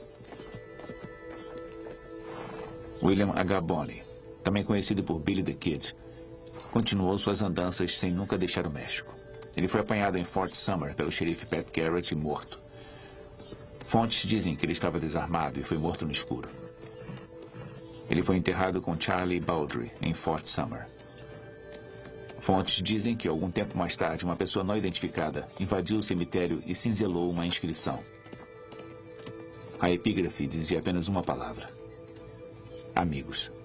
C: William H. Bonney, também conhecido por Billy the Kid, continuou suas andanças sem nunca deixar o México. Ele foi apanhado em Fort Summer pelo xerife Pat Garrett e morto. Fontes dizem que ele estava desarmado e foi morto no escuro. Ele foi enterrado com Charlie Baldry em Fort Summer. Fontes dizem que, algum tempo mais tarde, uma pessoa não identificada invadiu o cemitério e cinzelou uma inscrição. A epígrafe dizia apenas uma palavra: amigos.